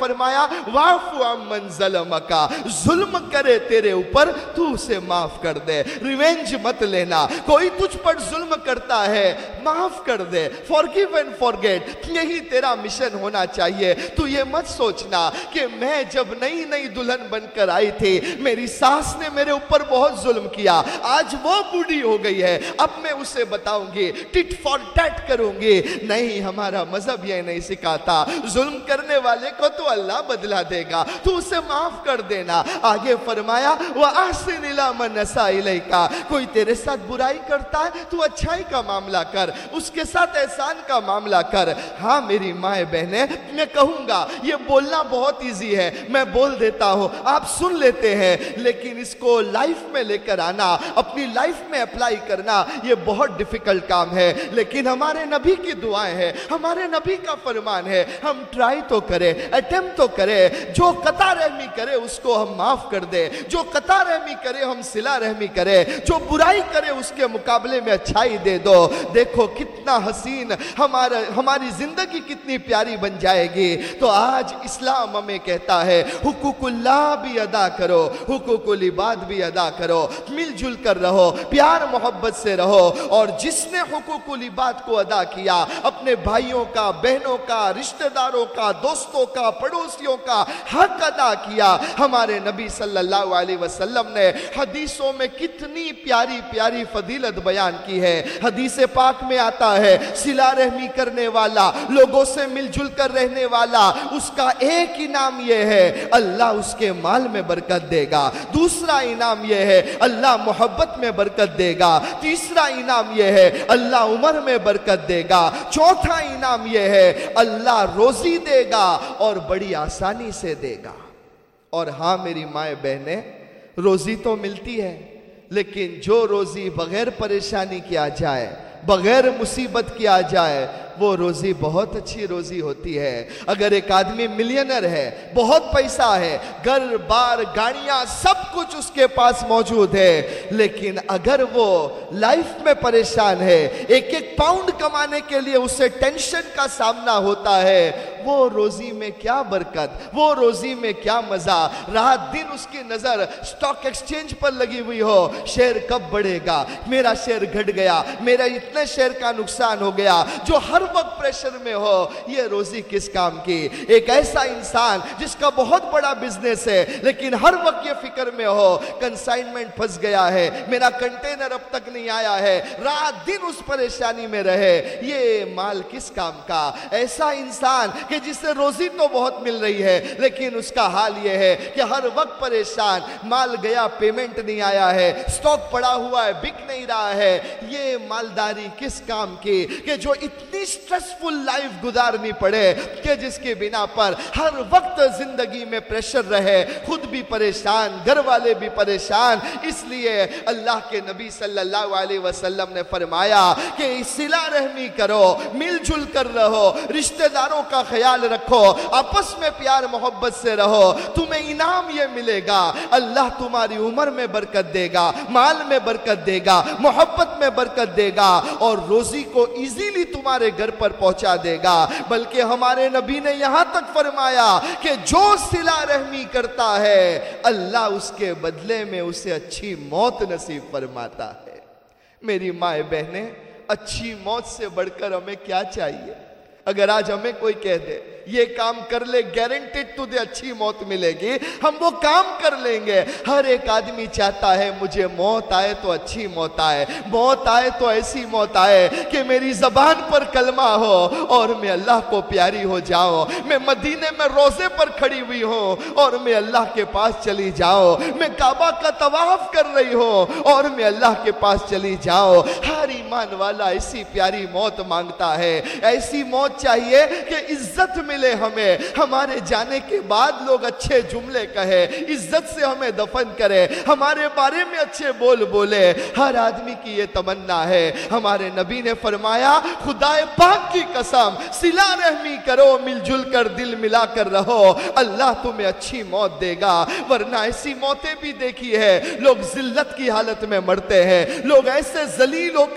فرمایا وَاعْفُ عَمَّنْ ظَلَمَكَ، ظلم کرے تیرے اوپر تو اسے معاف کر دے، ریونج مت لینا، کوئی تجھ پر ظلم کرتا ہے معاف کر دے، forgive and forget، یہی تیرا مشن ہونا چاہیے۔ تو یہ مت سوچنا کہ میں جب نئی نئی دلہن بن کر آئی تھی میری ساس نے میرے اوپر بہت ظلم کیا، آج وہ بوڑھی ہو گئی ہے اب میں اسے بتاؤں گی، ٹٹ فار ٹیٹ کروں گی۔ نہیں، ہمارا مذہب یہ نہیں سکھاتا، ظلم کرنے والے کو تو اللہ بدلہ دے گا، تو اسے معاف کر دینا۔ آگے فرمایا وَأَحْسِنْ إِلَىٰ مَنْ أَسَاءَ إِلَيْكَ، کوئی تیرے ساتھ برائی کرتا ہے تو اچھائی کا معاملہ کر، اس کے ساتھ احسان کا معاملہ کر۔ ہاں میری مائیں بہنیں، میں کہوں گا یہ بولنا بہت ایزی ہے، میں بول دیتا ہوں آپ سن لیتے ہیں، لیکن اس کو لائف میں لے کر آنا، اپنی لائف میں اپلائی کرنا یہ بہت ڈیفیکلٹ کام ہے۔ لیکن ہمارے نبی کی دعائیں ہیں، ہمارے نبی کا فرمان ہے، ہم ٹرائی تو کریں، اٹیمپٹ تو کریں، جو قطع رحمی کرے اس کو ہم معاف کر دیں، جو قطع رحمی کرے ہم صلہ رحمی کرے، جو برائی کرے اس کے مقابلے میں اچھائی دے دو۔ دیکھو کتنا حسین ہمارا ہماری زندگی کتنی پیاری بن جائے گی۔ تو آج اسلام ہمیں کہتا ہے حقوق اللہ بھی ادا کرو، حقوق العباد بھی ادا کرو، مل جل کر رہو، پیار محبت سے رہو، اور جس نے حقوق العباد کو ادا کیا، اپنے بھائیوں کا، بہنوں کا، رشتہ داروں کا، دوستوں کا، پڑوسیوں کا حق ادا کیا۔ ہمارے نبی صلی اللہ علیہ وسلم نے حدیثوں میں کتنی پیاری پیاری فضیلت بیان کی ہے۔ حدیث پاک میں آتا ہے صلہ رحمی کرنے والا، لوگوں سے مل جل کر رہنے والا، اس کا ایک انعام یہ ہے اللہ اس کے مال میں برکت دے گا، دوسرا انعام یہ ہے اللہ محبت میں برکت دے گا، تیسرا انعام یہ ہے اللہ عمر میں برکت دے گا، چوتھا انعام یہ ہے اللہ روزی دے گا اور بڑی آسانی سے دے گا۔ اور ہاں میری مائیں بہنیں، روزی تو ملتی ہے، لیکن جو روزی بغیر پریشانی کیا جائے، بغیر مصیبت کیا جائے، وہ روزی بہت اچھی روزی ہوتی ہے۔ اگر ایک آدمی ملینر ہے، بہت پیسہ ہے، گھر بار گاڑیاں سب کچھ اس کے پاس موجود ہے، لیکن اگر وہ لائف میں پریشان ہے، ایک ایک پاؤنڈ کمانے کے لیے اسے ٹینشن کا سامنا ہوتا ہے، وہ روزی میں کیا برکت، وہ روزی میں کیا مزہ۔ رات دن اس کی نظر سٹاک ایکسچینج پر لگی ہوئی ہو، شیئر کب بڑھے گا، میرا شیئر گھٹ گیا، میرا اتنے شیئر کا نقصان ہو گیا، جو ہر وقت پریشر میں ہو، یہ روزی کس کام کی۔ ایک ایسا انسان جس کا بہت بڑا بزنس ہے لیکن ہر وقت یہ فکر میں ہو کنسائنمنٹ پھنس گیا ہے، میرا کنٹینر اب تک نہیں آیا ہے، رات دن اس پریشانی میں رہے، یہ مال کس کام کا۔ ایسا انسان کہ جسے روزی تو بہت مل رہی ہے لیکن اس کا حال یہ ہے کہ ہر وقت پریشان، مال گیا پیمنٹ نہیں آیا ہے، سٹاک پڑا ہوا ہے بک نہیں رہا ہے، یہ مالداری کس کام کی کہ جو اتنی سٹریسفل لائف گزارنی پڑے کہ جس کے بنا پر ہر وقت زندگی میں پریشر رہے، خود بھی پریشان، گھر والے بھی پریشان۔ اس لیے اللہ کے نبی صلی اللہ علیہ وسلم نے فرمایا کہ صلہ رحمی کرو، مل جل کر رہو، رشتہ داروں کا خیال رکھو، آپس میں پیار محبت سے رہو، تمہیں انعام یہ ملے گا، اللہ تمہاری عمر میں برکت دے گا، مال میں برکت دے گا، محبت میں برکت دے گا، اور روزی کو ایزیلی تمہارے گھر پر پہنچا دے گا۔ بلکہ ہمارے نبی نے یہاں تک فرمایا کہ جو صلہ رحمی کرتا ہے اللہ اس کے بدلے میں اسے اچھی موت نصیب فرماتا ہے۔ میری مائیں بہنیں، اچھی موت سے بڑھ کر ہمیں کیا چاہیے؟ اگر آج ہمیں کوئی کہہ دے یہ کام کر لے گارنٹیڈ تجھے اچھی موت ملے گی، ہم وہ کام کر لیں گے۔ ہر ایک آدمی چاہتا ہے مجھے موت آئے تو اچھی موت آئے، موت آئے تو ایسی موت آئے کہ میری زبان پر کلمہ ہو اور میں اللہ کو پیاری ہو جاؤں، میں مدینے میں روزے پر کھڑی ہوئی ہوں اور میں اللہ کے پاس چلی جاؤں، میں کعبہ کا طواف کر رہی ہوں اور میں اللہ کے پاس چلی جاؤں۔ ہر ایمان والا ایسی پیاری موت مانگتا ہے، ایسی موت چاہیے کہ عزت ملے ہمیں، ہمارے جانے کے بعد لوگ اچھے جملے کہے، عزت سے ہمیں دفن کرے، ہمارے بارے میں اچھے بول بولے۔ ہر آدمی کی یہ تمنا ہے۔ ہمارے نبی نے فرمایا خدا پاک کی قسم صلہ رحمی کرو، مل جل کر دل ملا کر رہو، اللہ تمہیں اچھی موت دے گا۔ ورنہ ایسی موتیں بھی دیکھی ہے، لوگ ذلت کی حالت میں مرتے ہیں، لوگ ایسے ذلیل ہو کر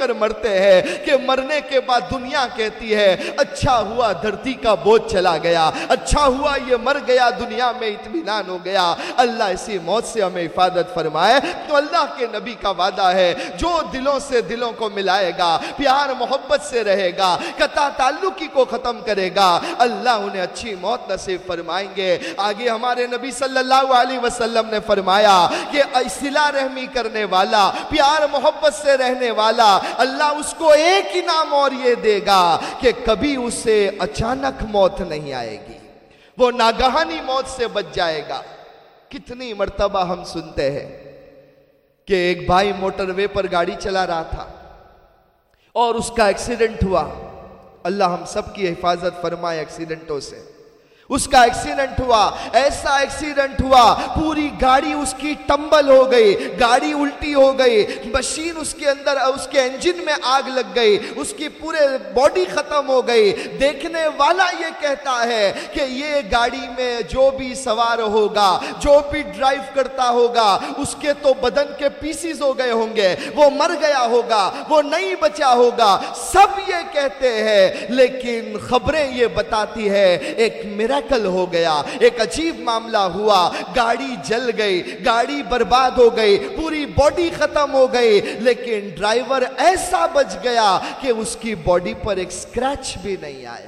کر مرتے ہیں کہ مرنے کے بعد دنیا کہتی ہے اچھا ہوا دھرتی کا بوجھ چلا گیا، اچھا ہوا یہ مر گیا، دنیا میں اطمینان ہو گیا۔ اللہ اسی موت سے ہمیں حفاظت فرمائے۔ تو اللہ کے نبی کا وعدہ ہے جو دلوں سے دلوں کو ملائے گا، پیار محبت سے رہے گا، قطع تعلقی کو ختم کرے گا، اللہ انہیں اچھی موت نصیب فرمائیں گے۔ آگے ہمارے نبی صلی اللہ علیہ وسلم نے فرمایا کہ صلہ رحمی کرنے والا، پیار محبت سے رہنے والا، اللہ اس کو ایک انعام اور یہ دے گا کہ کبھی اسے اچانک موت نہیں آئے گی، وہ ناگہانی موت سے بچ جائے گا۔ کتنی مرتبہ ہم سنتے ہیں کہ ایک بھائی موٹر وے پر گاڑی چلا رہا تھا اور اس کا ایکسیڈنٹ ہوا۔ اللہ ہم سب کی حفاظت فرمائے ایکسیڈنٹوں سے۔ اس کا ایکسیڈنٹ ہوا، ایسا ایکسیڈنٹ ہوا پوری گاڑی اس کی ٹمبل ہو گئی، گاڑی الٹی ہو گئی، مشین اس کے اندر اس کے انجن میں آگ لگ گئی، اس کی پورے باڈی ختم ہو گئی۔ دیکھنے والا یہ کہتا ہے کہ یہ گاڑی میں جو بھی سوار ہوگا، جو بھی ڈرائیو کرتا ہوگا، اس کے تو بدن کے پیسز ہو گئے ہوں گے، وہ مر گیا ہوگا، وہ نہیں بچا ہوگا، سب یہ کہتے ہیں۔ لیکن خبریں یہ بتاتی ہے ایک میراکل ہو گیا، ایک عجیب معاملہ ہوا، گاڑی جل گئی، گاڑی برباد ہو گئی، پوری باڈی ختم ہو گئی، لیکن ڈرائیور ایسا بچ گیا کہ اس کی باڈی پر ایک سکریچ بھی نہیں آیا۔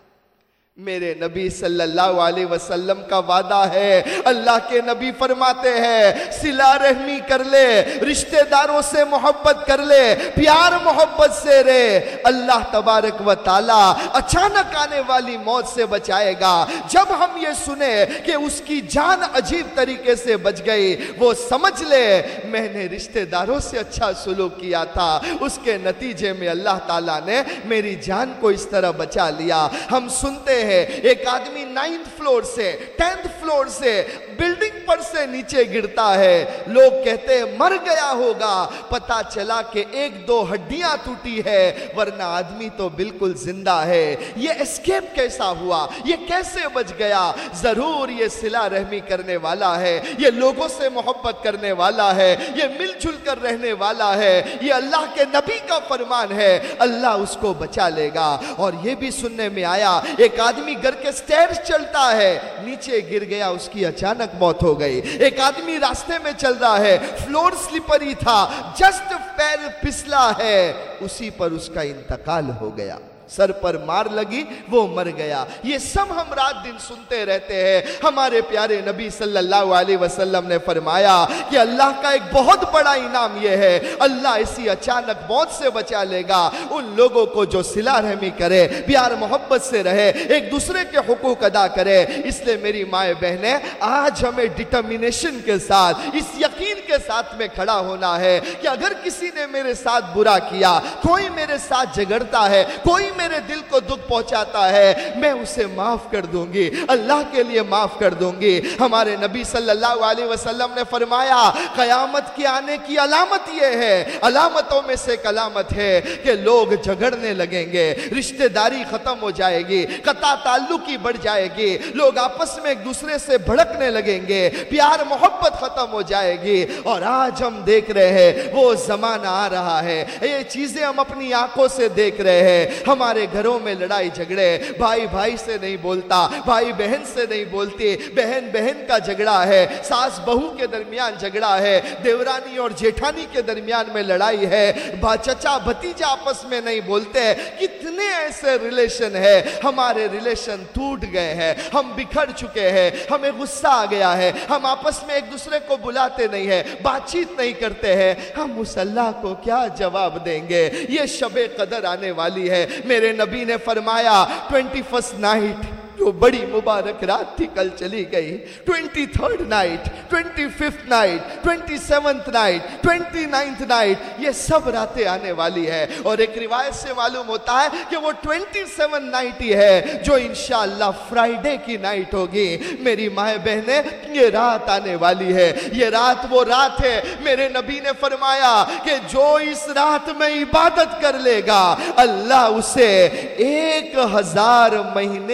میرے نبی صلی اللہ علیہ وسلم کا وعدہ ہے، اللہ کے نبی فرماتے ہیں صلہ رحمی کر لے، رشتہ داروں سے محبت کر لے، پیار محبت سے رہے، اللہ تبارک و تعالی اچانک آنے والی موت سے بچائے گا۔ جب ہم یہ سنیں کہ اس کی جان عجیب طریقے سے بچ گئی، وہ سمجھ لے میں نے رشتہ داروں سے اچھا سلوک کیا تھا، اس کے نتیجے میں اللہ تعالیٰ نے میری جان کو اس طرح بچا لیا۔ ہم سنتے ہے ایک آدمی نائنتھ فلور سے ٹینتھ فلور سے بلڈنگ پر سے نیچے گرتا ہے، لوگ کہتے ہیں مر گیا ہوگا، پتا چلا کہ ایک دو ہڈیاں ٹوٹی ہے ورنہ آدمی تو بالکل زندہ ہے۔ یہ اسکیپ کیسا ہوا، یہ کیسے بچ گیا؟ ضرور یہ صلہ رحمی کرنے والا ہے، یہ لوگوں سے محبت کرنے والا ہے، یہ مل جل کر رہنے والا ہے، یہ اللہ کے نبی کا فرمان ہے، اللہ اس کو بچا لے گا۔ اور یہ بھی سننے میں آیا ایک آدمی گھر کے سٹیئرز چلتا ہے، نیچے گر گیا، اس کی اچانک موت ہو گئی۔ ایک آدمی راستے میں چل رہا ہے، فلور سلپری تھا، جسٹ پیر پسلا ہے، اسی پر اس کا انتقال ہو گیا، سر پر مار لگی، وہ مر گیا۔ یہ سب ہم رات دن سنتے رہتے ہیں۔ ہمارے پیارے نبی صلی اللہ علیہ وسلم نے فرمایا کہ اللہ کا ایک بہت بڑا انعام یہ ہے، اللہ اسی اچانک موت سے بچا لے گا ان لوگوں کو جو صلہ رحمی کرے، پیار محبت سے رہے، ایک دوسرے کے حقوق ادا کرے۔ اس لیے میری مائیں بہنیں، آج ہمیں ڈٹرمینیشن کے ساتھ، اس یقین کے ساتھ میں کھڑا ہونا ہے کہ اگر کسی نے میرے ساتھ برا کیا، کوئی میرے ساتھ جھگڑتا ہے، کوئی میرے دل کو دکھ پہنچاتا ہے، میں اسے معاف کر دوں گی، اللہ کے لیے معاف کر دوں گی۔ ہمارے نبی صلی اللہ علیہ وسلم نے فرمایا قیامت کے آنے کی علامت یہ ہے، علامتوں میں سے ایک علامت ہے کہ لوگ جھگڑنے لگیں گے، رشتہ داری ختم ہو جائے گی، قطع تعلقی بڑھ جائے گی، لوگ آپس میں ایک دوسرے سے بھڑکنے لگیں گے، پیار محبت ختم ہو جائے گی۔ اور آج ہم دیکھ رہے ہیں وہ زمانہ آ رہا ہے، یہ چیزیں ہم اپنی آنکھوں سے دیکھ رہے ہیں۔ ہمارے گھروں میں لڑائی جھگڑے، بھائی بھائی سے نہیں بولتا، بھائی بہن سے نہیں بولتی، بہن بہن کا جھگڑا ہے، ساس بہو کے درمیان جھگڑا ہے، دیورانی اور جیٹھانی کے درمیان میں لڑائی ہے، چچا بھتیجا آپس میں نہیں بولتے۔ کتنے ایسے ریلیشن ہے، ہمارے ریلیشن ٹوٹ گئے ہیں، ہم بکھر چکے ہیں، ہمیں غصہ آ گیا ہے، ہم آپس میں ایک دوسرے کو بلاتے نہیں ہیں، بات چیت نہیں کرتے ہیں، ہم اس اللہ کو کیا جواب دیں گے؟ یہ شب قدر آنے والی ہے۔ میرے نبی نے فرمایا ٹوینٹی فرسٹ نائٹ جو بڑی مبارک رات تھی کل چلی گئی، twenty third night, twenty fifth night, twenty seventh night, twenty ninth night, یہ سب راتیں آنے والی ہے۔ اور ایک روایت سے معلوم ہوتا ہے کہ وہ ٹوینٹی سیون نائٹ ہی ہے جو انشاءاللہ فرائیڈے کی نائٹ ہوگی۔ میری مائیں بہنیں، یہ رات آنے والی ہے، یہ رات وہ رات ہے، میرے نبی نے فرمایا کہ جو اس رات میں عبادت کر لے گا، اللہ اسے ایک ہزار مہینے کا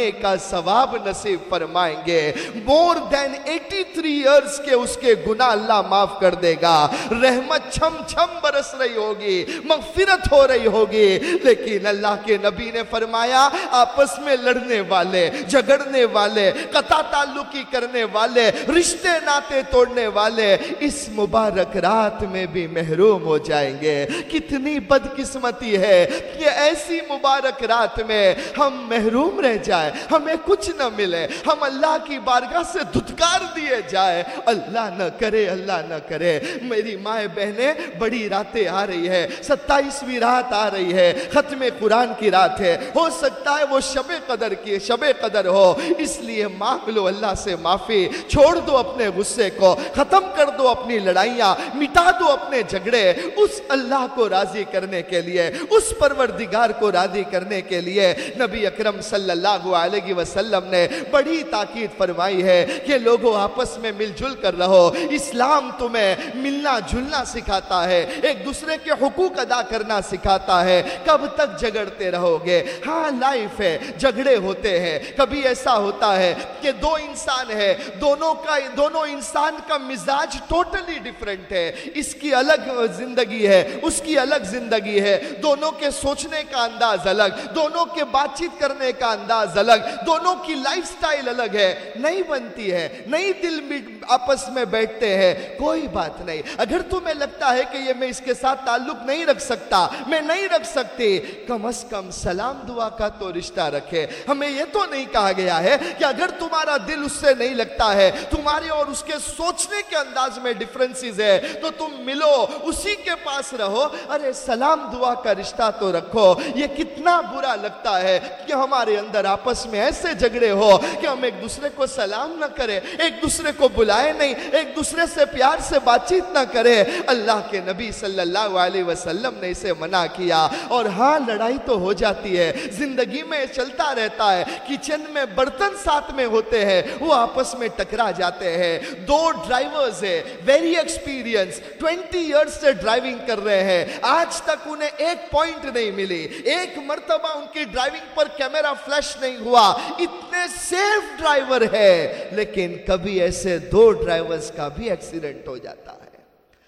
सवाब नसीब फरमाएंगे। मोर देन तिरासी इयर्स के उसके गुनाह अल्लाह माफ कर देगा। रहमत छम छम बरस रही होगी, मगफिरत हो रही होगी। लेकिन अल्लाह के नबी ने फरमाया, आपस में लड़ने वाले, झगड़ने वाले, कता ताल्लुकी करने वाले, रिश्ते नाते तोड़ने वाले इस मुबारक रात में भी महरूम हो जाएंगे। कितनी बदकिस्मती है कि ऐसी मुबारक रात में हम महरूम रह जाए, हमें कुछ न मिले, हम अल्लाह की बारगाह से धुतकार दिए जाए। अल्लाह न करे, अल्लाह न करे। मेरी माए बहने, बड़ी रातें आ रही है, सत्ताईसवीं रात आ रही है, खत्म कुरान की रात है। हो सकता है वो शबे कदर की शबे कदर हो, इसलिए मांग लो अल्लाह से माफी, छोड़ दो अपने गुस्से को, खत्म कर दो अपनी लड़ाइयां, मिटा दो अपने झगड़े। उस अल्लाह को राजी करने के लिए, उस परवरदिगार को राजी करने के लिए नबी अकरम सल्लल्लाहु अलैहि वसल्लम ने बड़ी ताकीद फरमाई है कि लोगों आपस में मिलजुल कर रहो। इस्लाम तुम्हें मिलना जुलना सिखाता है, एक दूसरे के हुकूक अदा करना सिखाता है। कब तक झगड़ते रहोगे? हाँ, लाइफ है, झगड़े होते हैं। कभी ऐसा होता है कि दो इंसान है, दोनों का दोनों इंसान का मिजाज टोटली डिफरेंट है। इसकी अलग जिंदगी है, उसकी अलग जिंदगी है, दोनों के सोचने का अंदाज अलग, दोनों के बातचीत करने का अंदाज अलग, दोनों की लाइफस्टाइल अलग है। नहीं बनती है, नहीं दिल में आपस में बैठते हैं, कोई बात नहीं। अगर तुम्हें लगता है कि ये मैं इसके साथ ताल्लुक नहीं रख सकता, मैं नहीं रख सकती, कम अज कम सलाम दुआ का तो रिश्ता रखे। हमें यह तो नहीं कहा गया है कि अगर तुम्हारा दिल उससे नहीं लगता है, तुम्हारे और उसके सोचने के अंदाज में डिफरेंसेस है, तो तुम मिलो, उसी के पास रहो। अरे सलाम दुआ का रिश्ता तो रखो। ये कितना बुरा लगता है कि हमारे अंदर आपस में ऐसे झगड़े हो कि हम एक दूसरे को सलाम न करें, एक दूसरे को बुलाए नहीं, एक दूसरे से प्यार से बातचीत न करें। अल्लाह के नबी सल्लल्लाहु अलैहि वसल्लम ने इसे मना किया। और हाँ, लड़ाई तो हो जाती है, जिंदगी में चलता रहता है। किचन में बर्तन साथ में होते हैं, वो आपस में टकरा जाते हैं। दो ड्राइवर्स है, वेरी एक्सपीरियंस, ट्वेंटी इयर्स से ड्राइविंग कर रहे हैं, आज तक उन्हें एक पॉइंट नहीं मिली, एक मर्तबा उनकी ड्राइविंग पर कैमरा फ्लैश नहीं हुआ। इतने सेफ ड्राइवर है, लेकिन कभी ऐसे दो ड्राइवर्स का भी एक्सीडेंट हो जाता है।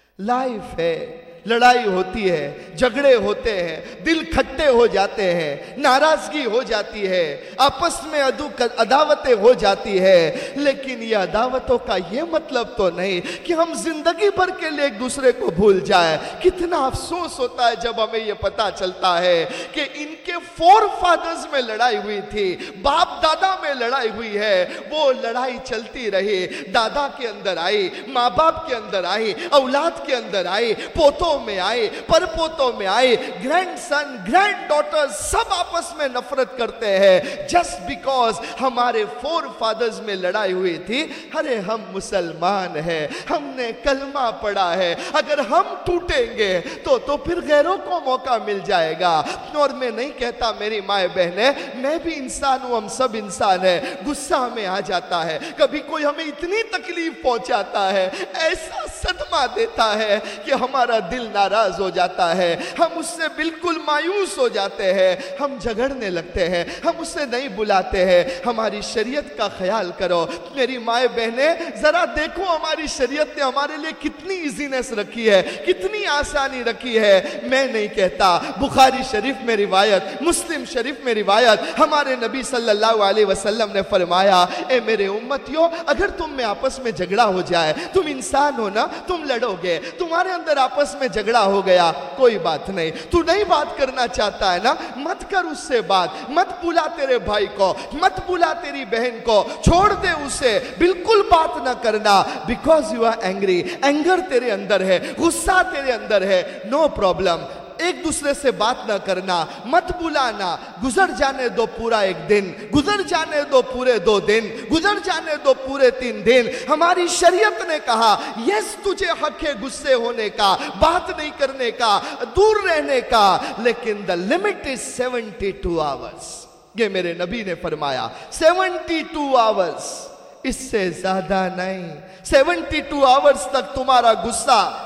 लाइफ है, लड़ाई होती है, झगड़े होते हैं, दिल खट्टे हो जाते हैं, नाराजगी हो जाती है, आपस में अदू अदावतें हो जाती है। लेकिन ये अदावतों का ये मतलब तो नहीं कि हम जिंदगी भर के लिए एक दूसरे को भूल जाए। कितना अफसोस होता है जब हमें ये पता चलता है कि इनके फोर फादर्स में लड़ाई हुई थी, बाप दादा में लड़ाई हुई है। वो लड़ाई चलती रही, दादा के अंदर आई, माँ बाप के अंदर आई, औलाद के अंदर आई, पोतों में आए, परपोतों में आए, ग्रैंड सन ग्रैंड डॉटर सब आपस में नफरत करते हैं जस्ट बिकॉज हमारे फोर फादर्स में लड़ाई हुई थी। अरे हम मुसलमान हैं, हमने कलमा पढ़ा है, अगर हम टूटेंगे तो तो फिर गैरों को मौका मिल जाएगा। और मैं नहीं कहता मेरी माए बहने, मैं भी इंसान हूं, हम सब इंसान हैं, गुस्सा हमें आ जाता है, कभी कोई हमें इतनी तकलीफ पहुंचाता है, ऐसा सदमा देता है कि हमारा दिल नाराज हो जाता है, हम उससे बिल्कुल मायूस हो जाते हैं, हम झगड़ने लगते हैं, हम उससे नहीं बुलाते हैं। हमारी शरीयत का ख्याल करो मेरी माए बहने, जरा देखो हमारी शरीयत ने हमारे लिए कितनी इजीनेस रखी है, कितनी आसानी रखी है। मैं नहीं कहता, बुखारी शरीफ में रिवायत, मुस्लिम शरीफ में रिवायत, हमारे नबी सल्लल्लाहु अलैहि वसल्लम ने फरमाया, ए मेरे उम्मतियों, अगर तुम में आपस में झगड़ा हो जाए, तुम इंसान हो ना, तुम लड़ोगे, तुम्हारे अंदर आपस में झगड़ा हो गया, कोई बात नहीं, तू नहीं बात करना चाहता है ना, मत कर उससे बात, मत बुला तेरे भाई को, मत बुला तेरी बहन को, छोड़ दे उसे, बिल्कुल बात ना करना, because you are angry, anger तेरे अंदर है, गुस्सा तेरे अंदर है, नो प्रॉब्लम। एक दूसरे से बात ना करना, मत बुलाना, गुजर जाने दो पूरा एक दिन, गुजर जाने दो पूरे दो दिन, गुजर जाने दो पूरे तीन दिन। हमारी शरीयत ने कहा यस तुझे हक है गुस्से होने का, बात नहीं करने का, दूर रहने का, लेकिन the limit is seventy two hours. ये मेरे नबी ने फरमाया, सेवेंटी टू आवर्स, इससे ज्यादा नहीं। सेवेंटी टू आवर्स तक तुम्हारा गुस्सा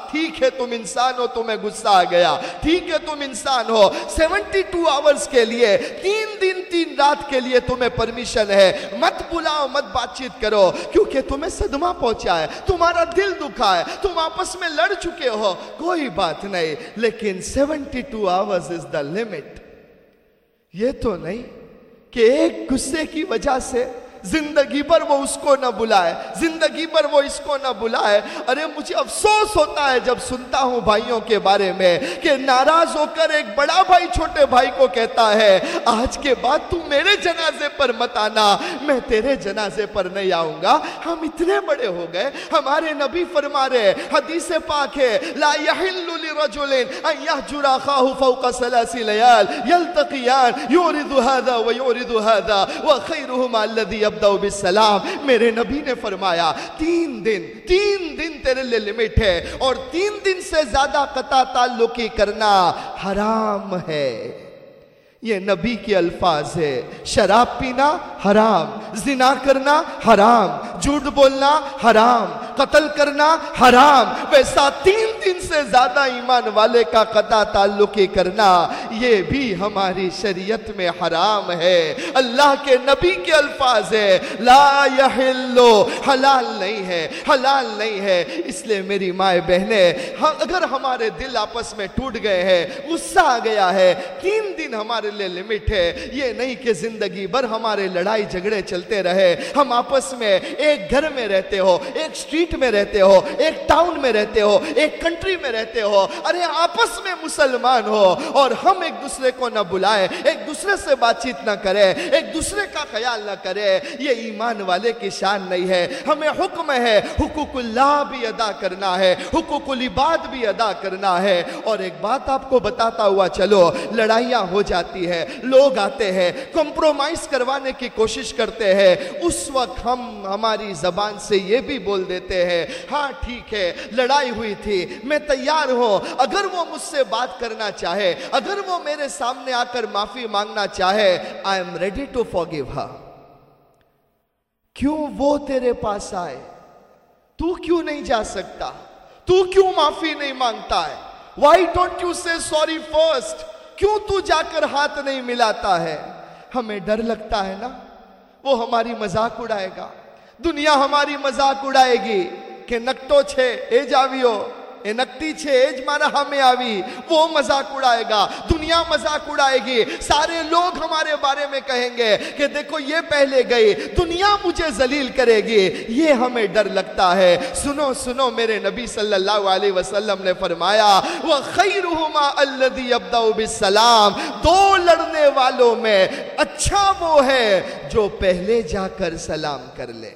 ٹھیک ہے تم انسان ہو، تمہیں غصہ آ گیا، ٹھیک ہے تم انسان ہو، سیونٹی ٹو آورز کے لیے، تین دن تین رات کے لیے تمہیں پرمیشن ہے، مت بلاؤ، مت بات چیت کرو، کیونکہ تمہیں صدمہ پہنچا ہے، تمہارا دل دکھا ہے، تم آپس میں لڑ چکے ہو، کوئی بات نہیں، لیکن seventy two hours is the limit. یہ تو نہیں کہ ایک غصے کی وجہ سے زندگی پر وہ اس کو نہ بلائے، زندگی پر وہ اس کو نہ بلائے۔ ارے مجھے افسوس ہوتا ہے جب سنتا ہوں بھائیوں کے بارے میں کہ ناراض ہو کر ایک بڑا بھائی چھوٹے بھائی کو کہتا ہے آج کے بعد تم میرے جنازے پر مت آنا، میں تیرے جنازے پر نہیں آؤں گا۔ ہم اتنے بڑے ہو گئے، ہمارے نبی فرما رہے، حدیث پاک ہے، لا یحل لرجل ان یہجر اخاہ فوق ثلاث لیال یلتقیان یورد هذا ویورد هذا وخیرهما الذی یبدأ بالسلام۔ میرے نبی نے فرمایا تین دن تین دن تیرے لئے لمٹ ہے، اور تین دن سے زیادہ قطع تعلقی کرنا حرام ہے۔ یہ نبی کے الفاظ ہے۔ شراب پینا حرام، زنا کرنا حرام، جھوٹ بولنا حرام، قتل کرنا حرام، ویسا تین دن سے زیادہ ایمان والے کا قطع تعلقی کرنا یہ بھی ہماری شریعت میں حرام ہے۔ اللہ کے نبی کے الفاظ ہے، لا یحلو، حلال نہیں ہے، حلال نہیں ہے۔ اس لئے میری مائیں بہنیں، اگر ہمارے دل آپس میں ٹوٹ گئے ہیں، غصہ آ گیا ہے، تین دن ہمارے لئے لمٹ ہے۔ یہ نہیں کہ زندگی بھر ہمارے لڑائی جھگڑے چلتے رہے، ہم آپس میں ایک گھر میں رہتے ہو، ایک سٹریٹ میں رہتے ہو، ایک ٹاؤن میں رہتے ہو، ایک کنٹری میں رہتے ہو، ارے آپس میں مسلمان ہو، اور ہم ایک دوسرے کو نہ بلائے، ایک دوسرے سے بات چیت نہ کرے، ایک دوسرے کا خیال نہ کرے، یہ ایمان والے کی شان نہیں ہے۔ ہمیں حکم ہے حقوق اللہ بھی ادا کرنا ہے، حقوق العباد بھی ادا کرنا ہے۔ اور ایک بات آپ کو بتاتا ہوا چلو، لڑائیاں ہو جاتی ہے، لوگ آتے ہیں کمپرومائز کروانے کی کوشش کرتے ہیں، اس وقت ہم ہماری زبان سے یہ بھی بول دیتے ہیں ہاں ٹھیک ہے لڑائی ہوئی تھی، میں تیار ہوں، اگر وہ مجھ سے بات کرنا چاہے، اگر وہ میرے سامنے آ کر معافی مانگنا چاہے، I am ready to forgive her۔ کیوں وہ تیرے پاس آئے؟ تو کیوں نہیں جا سکتا؟ تو کیوں معافی نہیں مانگتا ہے؟ Why don't you say sorry first؟ کیوں تو جا کر ہاتھ نہیں ملاتا ہے؟ ہمیں ڈر لگتا ہے نا وہ ہماری مذاق اڑائے گا، دنیا ہماری مذاق اڑائے گی کہ نکٹو چھے اے جاویو، اے نکٹی چھے ایج مانا ہمیں آوی، وہ مذاق اڑائے گا، دنیا مذاق اڑائے گی، سارے لوگ ہمارے بارے میں کہیں گے کہ دیکھو یہ پہلے گئی، دنیا مجھے ذلیل کرے گی، یہ ہمیں ڈر لگتا ہے۔ سنو سنو میرے نبی صلی اللہ علیہ وسلم نے فرمایا وَخَيْرُهُمَا الَّذِي يَبْدَأُ بِالسَّلَامِ، دو لڑنے والوں میں اچھا وہ ہے جو پہلے جا کر سلام کر لے۔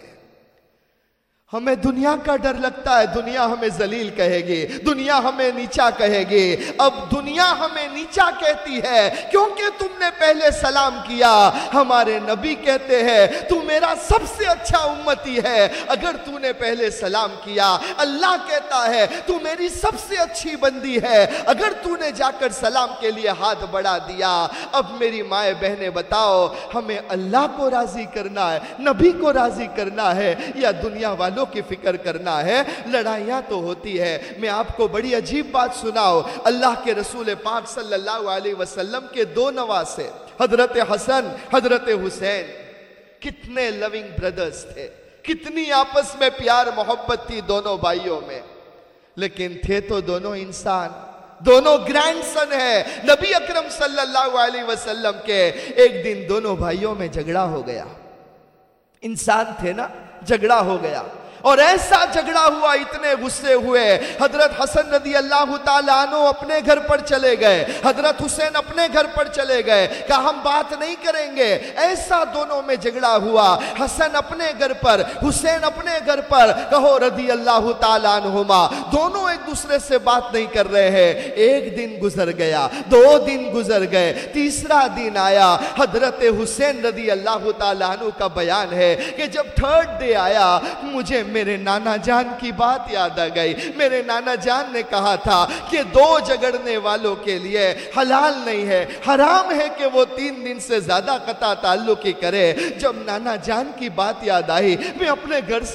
ہمیں دنیا کا ڈر لگتا ہے، دنیا ہمیں ذلیل کہے گی، دنیا ہمیں نیچا کہے گی۔ اب دنیا ہمیں نیچا کہتی ہے کیونکہ تم نے پہلے سلام کیا۔ ہمارے نبی کہتے ہیں تو میرا سب سے اچھا امتی ہے اگر تو نے پہلے سلام کیا۔ اللہ کہتا ہے تو میری سب سے اچھی بندی ہے اگر تو نے جا کر سلام کے لیے ہاتھ بڑھا دیا۔ اب میری مائیں بہنیں بتاؤ، ہمیں اللہ کو راضی کرنا ہے، نبی کو راضی کرنا ہے، یا دنیا والوں کی فکر کرنا ہے؟ لڑائیاں تو ہوتی ہے۔ میں آپ کو بڑی عجیب بات سناؤ، اللہ کے رسول پاک صلی اللہ علیہ وسلم کے دو نواسے حضرت حسن حضرت حسین کتنے لونگ بردرز تھے، کتنی آپس میں پیار محبت تھی دونوں بھائیوں میں، لیکن تھے تو دونوں انسان، دونوں گرینڈ سن ہے نبی اکرم صلی اللہ علیہ وسلم کے۔ ایک دن دونوں بھائیوں میں جھگڑا ہو گیا، انسان تھے نا، جھگڑا ہو گیا، اور ایسا جھگڑا ہوا، اتنے غصے ہوئے، حضرت حسن رضی اللہ تعالیٰ عنہ اپنے گھر پر چلے گئے، حضرت حسین اپنے گھر پر چلے گئے، کہا ہم بات نہیں کریں گے۔ ایسا دونوں میں جھگڑا ہوا، حسن اپنے گھر پر، حسین اپنے گھر پر، کہو رضی اللہ تعالیٰ عنہما، دونوں ایک دوسرے سے بات نہیں کر رہے ہیں۔ ایک دن گزر گیا، دو دن گزر گئے، تیسرا دن آیا، حضرت حسین رضی اللہ تعالیٰ عنہ کا بیان ہے کہ جب تھرڈ ڈے آیا، مجھے میرے نانا جان کی بات یاد آ گئی۔ میرے نانا جان نے کہا تھا کہ دو جھگڑنے والوں کے لیے حلال نہیں ہے، حرام ہے کہ وہ تین دن سے زیادہ قطع تعلق ہی کرے۔ جب نانا جان کی بات یاد آئی، میں اپنے گھر سے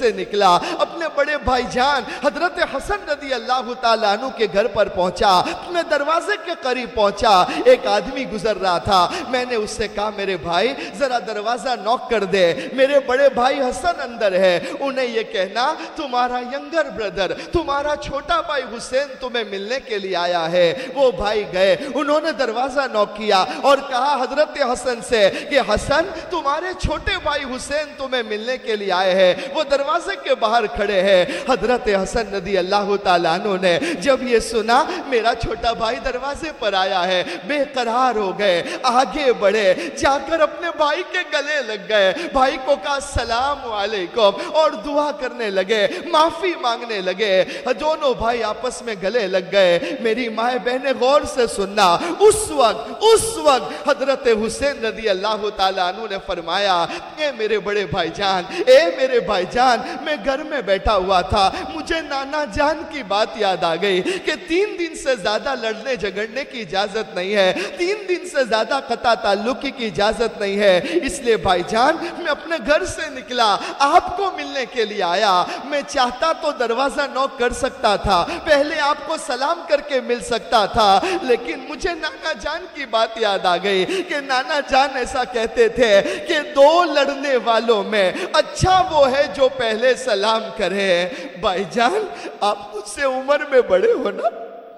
سے نکلا، اپنے بڑے بھائی جان حضرت حسن رضی اللہ تعالیٰ عنہ کے گھر پر پہنچا، میں دروازے کے قریب پہنچا، ایک آدمی گزر رہا تھا، میں نے اس سے کہا میرے بھائی ذرا دروازہ نوک کر دے، میرے بڑے بھائی حسن اندر ہے، انہیں یہ کہنا تمہارا ینگر بردر، تمہارا چھوٹا بھائی حسین تمہیں ملنے کے لیے آیا ہے۔ وہ بھائی گئے، انہوں نے دروازہ نوک کیا اور کہا حضرت حسن سے کہ حسن تمہارے چھوٹے بھائی حسین تمہیں ملنے کے لیے آئے ہیں، وہ دروازے کے باہر کھڑے ہیں۔ حضرت حسن رضی اللہ تعالیٰ عنہ نے جب یہ سنا میرا چھوٹا بھائی دروازے پر آیا ہے، بے قرار ہو گئے، آگے بڑھے، جا کر اپنے بھائی کے گلے لگ گئے، بھائی کو کہا السلام علیکم اور دعا کرنے لگے، معافی مانگنے لگے، دونوں بھائی آپس میں گلے لگ گئے۔ میری ماں بہنیں غور سے سننا، اس وقت اس وقت حضرت حسین رضی اللہ تعالیٰ عنہ نے فرمایا اے میرے بڑے بھائی جان، اے میرے بھائی جان، میں گھر میں بیٹھا ہوا تھا، مجھے نانا جان کی بات یاد آ گئی کہ تین دن سے زیادہ لڑنے جھگڑنے کی اجازت نہیں ہے، تین دن سے زیادہ قطع تعلقی کی اجازت نہیں ہے، اس لیے بھائی جان میں اپنے گھر سے نکلا، آپ کو ملنے کے لیے آیا، میں چاہتا تو دروازہ نوک کر سکتا تھا، پہلے آپ کو سلام کر کے مل سکتا تھا، لیکن مجھے نانا جان کی بات یاد آ گئی کہ نانا جان ایسا کہتے تھے کہ دو لڑنے والوں میں اچھا وہ ہے جو پہلے سلام کرے۔ بھائی جان آپ مجھ سے عمر میں بڑے ہو نا،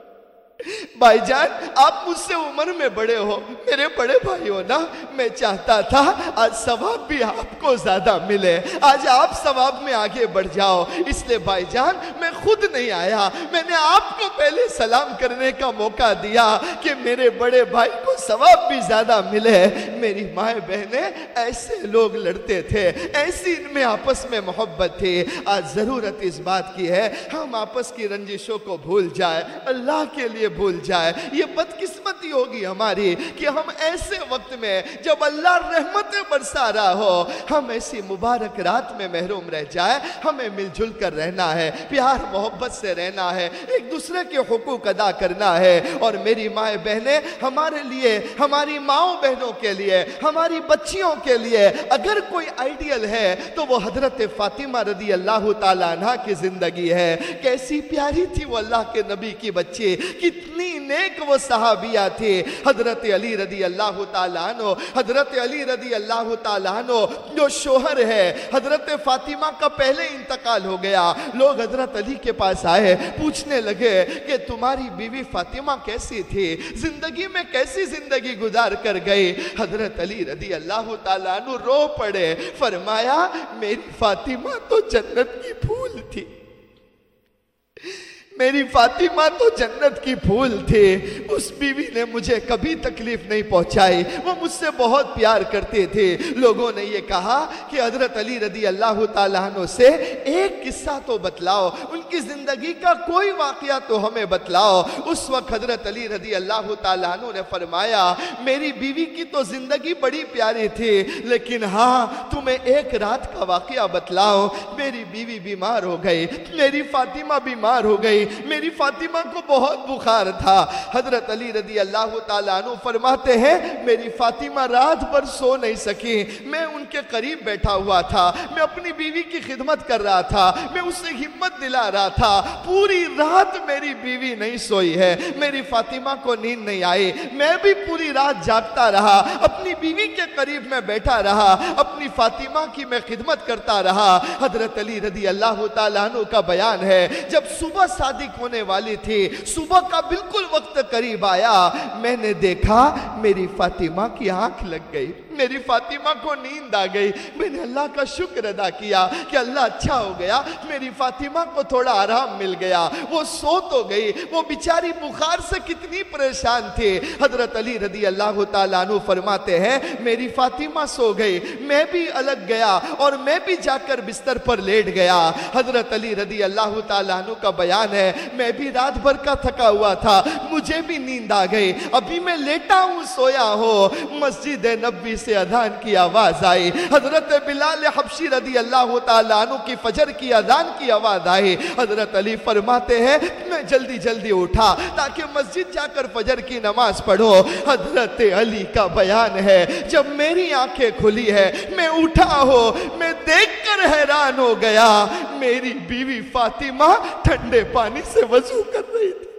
بھائی جان آپ مجھ سے عمر میں بڑے ہو، میرے بڑے بھائی ہو نا، میں چاہتا تھا آج ثواب بھی آپ کو زیادہ ملے، آج آپ ثواب میں آگے بڑھ جاؤ، اس لیے بھائی جان میں خود نہیں آیا، میں نے آپ کو پہلے سلام کرنے کا موقع دیا کہ میرے بڑے بھائی کو ثواب بھی زیادہ ملے۔ میری ماں بہنیں ایسے لوگ لڑتے تھے، ایسی ان میں آپس میں محبت تھی۔ آج ضرورت اس بات کی ہے ہم آپس کی رنجشوں کو بھول جائے، اللہ کے لیے بھول جائے۔ یہ بدقسمتی ہوگی ہماری کہ ہم ایسے وقت میں جب اللہ رحمتیں برسا رہا ہو ہم ایسی مبارک رات میں محروم رہ جائے۔ ہمیں مل جل کر رہنا ہے، پیار محبت سے رہنا ہے، ایک دوسرے کے حقوق ادا کرنا ہے۔ اور میری ماں بہنیں ہمارے لیے، ہماری ماؤں بہنوں کے لیے، ہماری بچیوں کے لیے اگر کوئی آئیڈیل ہے تو وہ حضرت فاطمہ رضی اللہ تعالیٰ عنہ کی زندگی ہے۔ کیسی پیاری تھی وہ اللہ کے نبی کی بچی، کتنی نیک وہ صحابیہ تھی۔ حضرت علی رضی اللہ تعالیٰ عنہ، حضرت علی رضی اللہ تعالیٰ عنہ جو شوہر ہے، حضرت فاطمہ کا پہلے انتقال ہو گیا، لوگ حضرت علی کے پاس آئے، پوچھنے لگے کہ تمہاری بیوی فاطمہ کیسی تھی، زندگی میں کیسی زندگی گزار کر گئی۔ حضرت علی رضی اللہ تعالیٰ عنہ رو پڑے، فرمایا میری فاطمہ تو جنت کی پھول تھی، میری فاطمہ تو جنت کی پھول تھی، اس بیوی نے مجھے کبھی تکلیف نہیں پہنچائی، وہ مجھ سے بہت پیار کرتے تھے۔ لوگوں نے یہ کہا کہ حضرت علی رضی اللہ تعالیٰ عنہ سے ایک قصہ تو بتلاؤ، ان کی زندگی کا کوئی واقعہ تو ہمیں بتلاؤ۔ اس وقت حضرت علی رضی اللہ تعالیٰ عنہ نے فرمایا میری بیوی کی تو زندگی بڑی پیاری تھی، لیکن ہاں تمہیں ایک رات کا واقعہ بتلاؤ، میری بیوی بیمار ہو گئی، میری فاطمہ بیمار ہو گئی، میری فاطمہ کو بہت بخار تھا۔ حضرت علی رضی اللہ تعالیٰ عنہ فرماتے ہیں میری فاطمہ رات بھر سو نہیں سکی، میں ان کے قریب بیٹھا ہوا تھا، میں اپنی بیوی کی خدمت کر رہا تھا، میں اسے ہمت دلا رہا تھا، پوری رات میری بیوی نہیں سوئی ہے، میری فاطمہ کو نیند نہیں آئی، میں بھی پوری رات جاگتا رہا، اپنی بیوی کے قریب میں بیٹھا رہا، اپنی فاطمہ کی میں خدمت کرتا رہا۔ حضرت علی رضی اللہ تعالیٰ عنہ کا بیان ہے جب صبح صادق ہونے والی تھی، صبح کا بالکل وقت قریب آیا، میں نے دیکھا میری فاطمہ کی آنکھ لگ گئی، میری فاطمہ کو نیند آ گئی۔ میں نے اللہ کا شکر ادا کیا کہ اللہ اچھا ہو گیا، میری فاطمہ کو تھوڑا آرام مل گیا، وہ سو تو گئی، وہ بیچاری بخار سے کتنی پریشان تھی۔ حضرت علی رضی اللہ تعالیٰ عنہ فرماتے ہیں میری فاطمہ سو گئی، میں بھی الگ گیا اور میں بھی جا کر بستر پر لیٹ گیا۔ حضرت علی رضی اللہ تعالیٰ عنہ کا بیان ہے میں بھی رات بھر کا تھکا ہوا تھا، مجھے بھی نیند آ گئی، ابھی میں لیٹا ہوں سویا ہوں، مسجد نبوی سے اذان کی آواز آئی، حضرت بلال حبشی رضی اللہ تعالیٰ عنہ کی فجر کی اذان کی آواز آئی۔ حضرت علی فرماتے ہیں میں جلدی جلدی اٹھا تاکہ مسجد جا کر فجر کی نماز پڑھو۔ حضرت علی کا بیان ہے جب میری آنکھیں کھلی ہے میں اٹھا ہو، میں دیکھ کر حیران ہو گیا، میری بیوی فاطمہ ٹھنڈے پانی سے وضو کر رہی تھی۔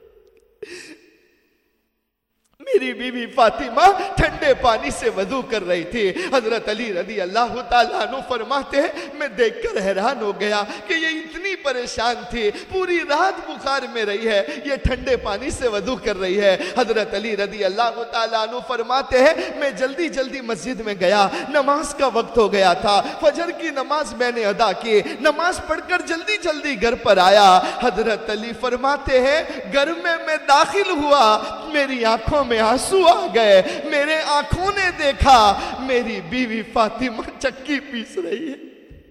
میری بیوی فاطمہ ٹھنڈے پانی سے وضو کر رہی تھی۔ حضرت علی رضی اللہ تعالیٰ عنہ فرماتے ہیں میں دیکھ کر حیران ہو گیا کہ یہ اتنی پریشان تھی، پوری رات بخار میں رہی ہے، یہ ٹھنڈے پانی سے وضو کر رہی ہے۔ حضرت علی رضی اللہ تعالیٰ عنہ فرماتے ہیں میں جلدی جلدی مسجد میں گیا، نماز کا وقت ہو گیا تھا، فجر کی نماز میں نے ادا کی، نماز پڑھ کر جلدی جلدی گھر پر آیا۔ حضرت علی فرماتے ہیں گھر میں میں داخل ہوا، میری آنکھوں میں آنسو آ گئے، میرے آنکھوں نے دیکھا میری بیوی فاطمہ چکی پیس رہی ہے۔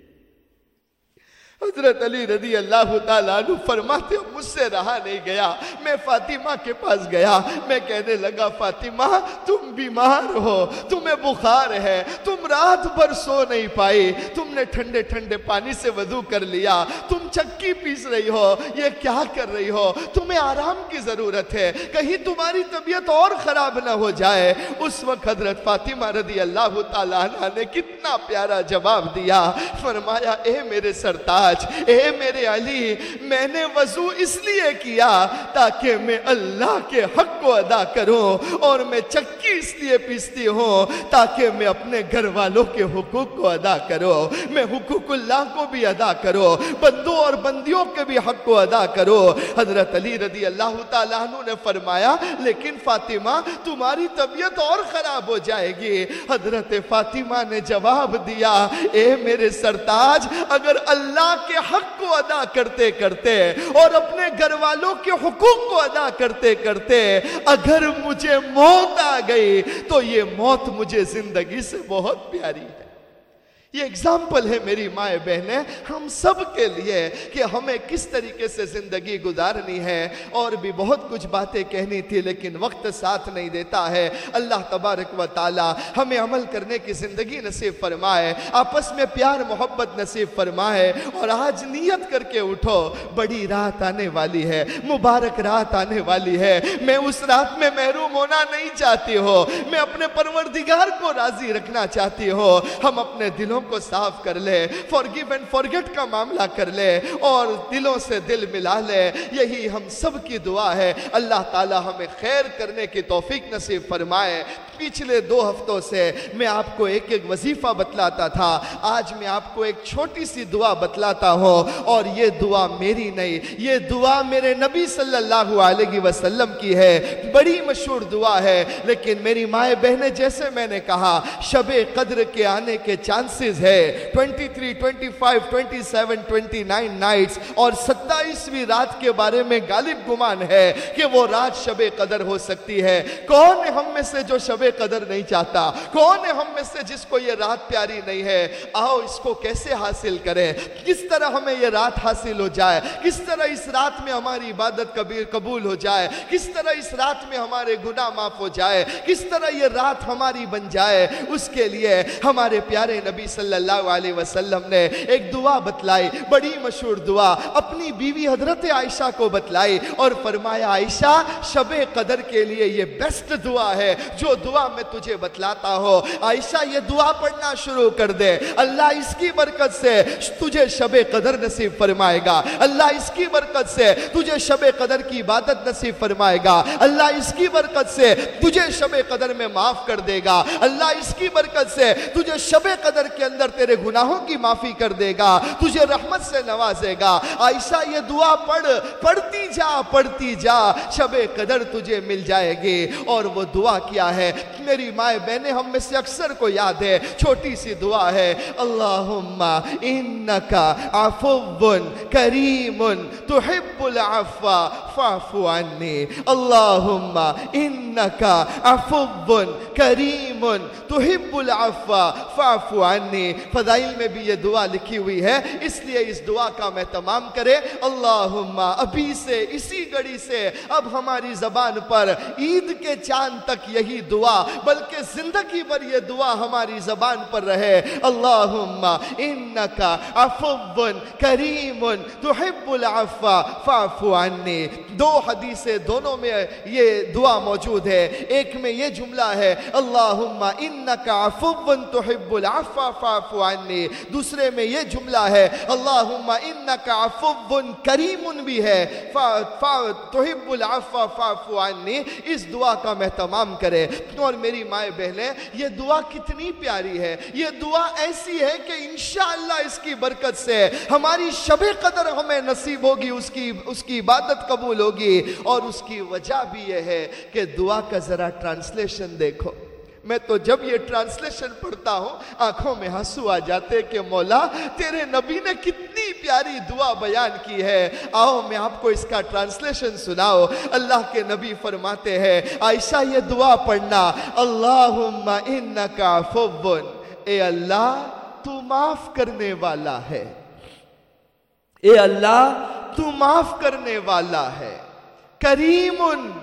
حضرت علی رضی اللہ تعالیٰ عنہ فرماتے ہیں مجھ سے رہا نہیں گیا، میں فاطمہ کے پاس گیا، میں کہنے لگا فاطمہ تم بیمار ہو، تمہیں بخار ہے، تم رات بھر سو نہیں پائی، تم نے ٹھنڈے ٹھنڈے پانی سے وضو کر لیا، تم چکی پیس رہی ہو، یہ کیا کر رہی ہو، تمہیں آرام کی ضرورت ہے، کہیں تمہاری طبیعت اور خراب نہ ہو جائے۔ اس وقت حضرت فاطمہ رضی اللہ تعالیٰ عنہ نے کتنا پیارا جواب دیا، فرمایا اے میرے سرتاج، اے میرے علی، میں نے وضو اس لیے کیا تاکہ میں اللہ کے حق کو ادا کروں، اور میں چکی اس لیے پیستی ہوں تاکہ میں اپنے گھر والوں کے حقوق کو ادا کروں، میں حقوق اللہ کو بھی ادا کروں، بندوں اور بندیوں کے بھی حق کو ادا کروں۔ حضرت علی رضی اللہ تعالیٰ عنہ نے فرمایا لیکن فاطمہ تمہاری طبیعت اور خراب ہو جائے گی۔ حضرت فاطمہ نے جواب دیا اے میرے سرتاج، اگر اللہ کے حق کو ادا کرتے کرتے اور اپنے گھر والوں کے حقوق کو ادا کرتے کرتے اگر مجھے موت آ گئی تو یہ موت مجھے زندگی سے بہت پیاری ہے۔ یہ اگزامپل ہے میری مائیں بہنیں ہم سب کے لیے کہ ہمیں کس طریقے سے زندگی گزارنی ہے، اور بھی بہت کچھ باتیں کہنی تھی لیکن وقت ساتھ نہیں دیتا ہے۔ اللہ تبارک و تعالی ہمیں عمل کرنے کی زندگی نصیب فرمائے، آپس میں پیار محبت نصیب فرمائے، اور آج نیت کر کے اٹھو بڑی رات آنے والی ہے، مبارک رات آنے والی ہے، میں اس رات میں محروم ہونا نہیں چاہتی ہو، میں اپنے پروردگار کو راضی رکھنا چاہتی ہو۔ ہم اپنے دلوں کو صاف کر لے، forgive and forget کا معاملہ کر لے اور دلوں سے دل ملا لے، یہی ہم سب کی دعا ہے۔ اللہ تعالی ہمیں خیر کرنے کی توفیق نصیب فرمائے۔ پچھلے دو ہفتوں سے میں آپ کو ایک ایک وظیفہ بتلاتا تھا، آج میں آپ کو ایک چھوٹی سی دعا بتلاتا ہوں، اور یہ دعا میری نہیں، یہ دعا میرے نبی صلی اللہ علیہ وسلم کی ہے، بڑی مشہور دعا ہے، لیکن میری مائیں بہنیں جیسے میں نے کہا شب قدر کے آنے کے چانسز ہے تیئیس، پچیس، ستائیس، انیس نائٹس، اور ستائیسویں رات کے بارے میں غالب گمان ہے کہ وہ رات شب قدر ہو سکتی ہے۔ کون ہم میں سے جو شب قدر نہیں چاہتا؟ کون ہے ہم میں سے جس کو یہ رات پیاری نہیں ہے؟ آؤ اس کو کیسے حاصل کریں، کس طرح ہمیں یہ رات حاصل ہو جائے، کس طرح اس رات میں ہماری عبادت قبول ہو جائے، کس طرح اس رات میں ہمارے گناہ معاف ہو جائے، کس طرح یہ رات ہماری بن جائے۔ اس کے لیے ہمارے پیارے نبی صلی اللہ علیہ وسلم نے ایک دعا بتلائی، بڑی مشہور دعا، اپنی بیوی حضرت عائشہ کو بتلائی اور فرمایا عائشہ شب قدر کے لیے یہ بیسٹ دعا ہے جو دعا میں تجھے بتلاتا ہوں۔ عائشہ یہ دعا پڑھنا شروع کر دے، اللہ اس کی برکت سے تجھے شب قدر نصیب فرمائے گا، اللہ اس کی برکت سے تجھے شب قدر کی عبادت نصیب فرمائے گا، اللہ اس کی برکت سے تجھے شب قدر میں معاف کر دے گا، اللہ اس کی برکت سے تجھے شب قدر کے اندر تیرے گناہوں کی معافی کر دے گا، تجھے رحمت سے نوازے گا۔ عائشہ یہ دعا پڑھ، پڑھتی جا پڑھتی جا، شب قدر تجھے مل جائے گی۔ اور وہ دعا کیا ہے میری مائیں بہنیں ہم میں سے اکثر کو یاد ہے، چھوٹی سی دعا ہے، اللہم انکا عفو کریم تحب العفو فاعف عنی، اللہم انکا عفو کریم تحب العفو فاعف عنی۔ فضائل میں بھی یہ دعا لکھی ہوئی ہے، اس لیے اس دعا کا میں تمام کرے۔ اللہم ابھی سے اسی گھڑی سے اب ہماری زبان پر عید کے چاند تک یہی دعا، بلکہ زندگی بھر یہ دعا ہماری زبان پر رہے۔ اللہم انکا عفو کریم تحب العفو فاعف عنی۔ دو حدیثیں، دونوں میں یہ دعا موجود ہے۔ ایک میں یہ جملہ ہے اللہم انکا عفو تحب العفو فاعف عنی، دوسرے میں یہ جملہ ہے اللہم انکا عفو کریم بھی ہے تحب العفو فاعف عنی۔ اس دعا کا میں تمام کرے۔ اور میری مائیں بہنیں، یہ دعا کتنی پیاری ہے، یہ دعا ایسی ہے کہ انشاءاللہ اس کی برکت سے ہماری شب قدر ہمیں نصیب ہوگی، اس کی اس کی عبادت قبول ہوگی۔ اور اس کی وجہ بھی یہ ہے کہ دعا کا ذرا ٹرانسلیشن دیکھو۔ میں تو جب یہ ٹرانسلیشن پڑھتا ہوں آنکھوں میں ہنسو آ جاتے کہ مولا تیرے نبی نے کتنی پیاری دعا بیان کی ہے۔ آؤ میں آپ کو اس کا ٹرانسلیشن سناؤ۔ اللہ کے نبی فرماتے ہیں عائشہ یہ دعا پڑھنا، اللہم انکا عفو، اے اللہ تو معاف کرنے والا ہے، اے اللہ تو معاف کرنے والا ہے، کریم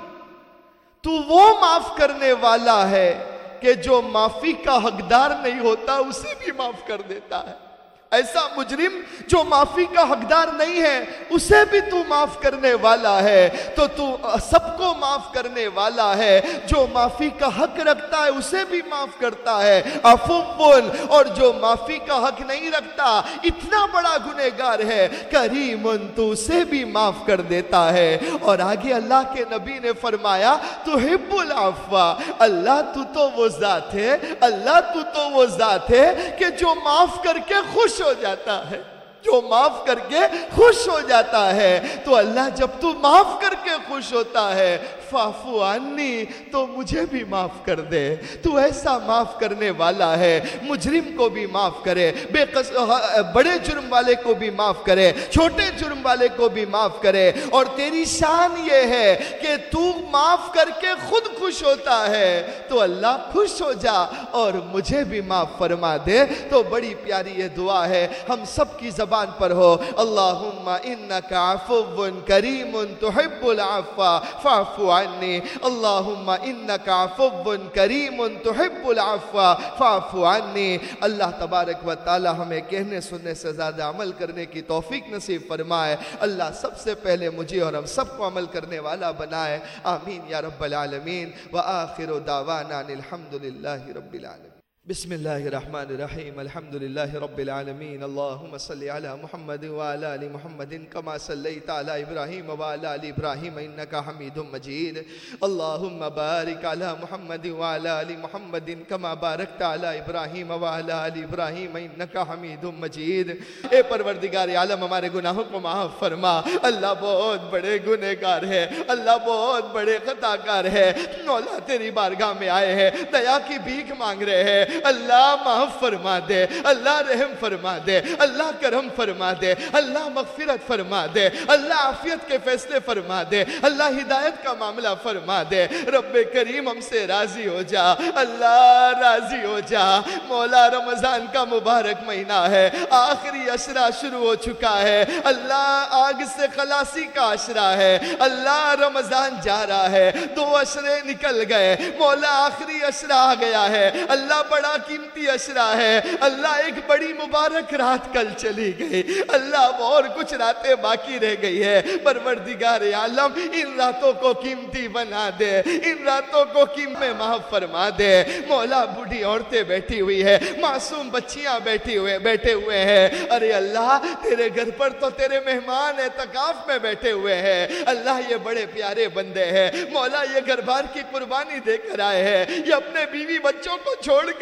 تو وہ معاف کرنے والا ہے کہ جو معافی کا حقدار نہیں ہوتا اسے بھی معاف کر دیتا ہے۔ ایسا مجرم جو معافی کا حقدار نہیں ہے اسے بھی تو معاف کرنے والا ہے، تو تو سب کو معاف کرنے والا ہے۔ جو معافی کا حق رکھتا ہے اسے بھی معاف کرتا ہے، عفو، اور جو معافی کا حق نہیں رکھتا اتنا بڑا گنہگار ہے، کریم تو اسے بھی معاف کر دیتا ہے۔ اور آگے اللہ کے نبی نے فرمایا تحب العفو، اللہ تو تو وہ ذات ہے، اللہ تو تو وہ ذات ہے کہ جو معاف کر کے خوش ہو جاتا ہے، جو معاف کر کے خوش ہو جاتا ہے۔ تو اللہ جب تو معاف کر کے خوش ہوتا ہے فاعف عنی تو مجھے بھی معاف کر دے۔ تو ایسا معاف کرنے والا ہے، مجرم کو بھی معاف کرے، بے قص... بڑے جرم والے کو بھی معاف کرے، چھوٹے جرم والے کو بھی معاف کرے۔ اور تیری شان یہ ہے کہ تو معاف کر کے خود خوش ہوتا ہے، تو اللہ خوش ہو جا اور مجھے بھی معاف فرما دے۔ تو بڑی پیاری یہ دعا ہے، ہم سب کی زبان پر ہو، اللہم انکا عفو کریم تحب العفو فاعف عنی، اللہم انکا عفو کریم تحب العفو فاعف عنی۔ اللہ تبارک و تعالی ہمیں کہنے سننے سے زیادہ عمل کرنے کی توفیق نصیب فرمائے۔ اللہ سب سے پہلے مجھے اور ہم سب کو عمل کرنے والا بنائے، آمین یا رب العالمین۔ وآخر دعوانا الحمدللہ رب العالمین۔ بسم اللہ الرحمن الرحیم، الحمدللہ رب العالمین، اللہم صلی علی محمد وعلی آل محمد کما صلیت علی ابراہیم وعلی آل ابراہیم انکا حمید مجید، اللہم بارک علی محمد وعلی آل محمد کما بارکت علی ابراہیم وعلی آل ابراہیم انکا حمید مجید۔ اے پروردگار عالم ہمارے گناہوں کو معاف فرما، اللہ بہت بڑے گنہگار ہے، اللہ بہت بڑے خطا کار ہے، مولا تیری بارگاہ میں آئے ہیں، دیا کی بھیک مانگ رہے ہیں، اللہ معاف فرما دے، اللہ رحم فرما دے، اللہ کرم فرما دے، اللہ مغفرت فرما دے، اللہ عافیت کے فیصلے فرما دے، اللہ ہدایت کا معاملہ فرما دے۔ رب کریم ہم سے راضی ہو جا، اللہ راضی ہو جا۔ مولا رمضان کا مبارک مہینہ ہے، آخری عشرہ شروع ہو چکا ہے، اللہ آگ سے خلاصی کا عشرہ ہے، اللہ رمضان جا رہا ہے، دو عشرے نکل گئے، مولا آخری عشرہ آ گیا ہے، اللہ بڑا قیمتی عشرہ ہے، اللہ ایک بڑی مبارک رات کل چلی گئی، اللہ اور کچھ راتیں باقی رہ گئی ہے، پروردگار عالم ان راتوں کو قیمتی بنا دے، ان راتوں کو قیمت میں معاف فرما دے۔ مولا بوڑھی عورتیں بیٹھی ہوئی ہے، معصوم بچیاں بیٹھی ہوئے بیٹھے ہوئے ہیں، ارے اللہ تیرے گھر پر تو تیرے مہمان اعتکاف میں بیٹھے ہوئے ہیں، اللہ یہ بڑے پیارے بندے ہیں، مولا یہ گھر بار کی قربانی دے کر آئے ہیں، یہ اپنے بیوی بچوں کو چھوڑ کر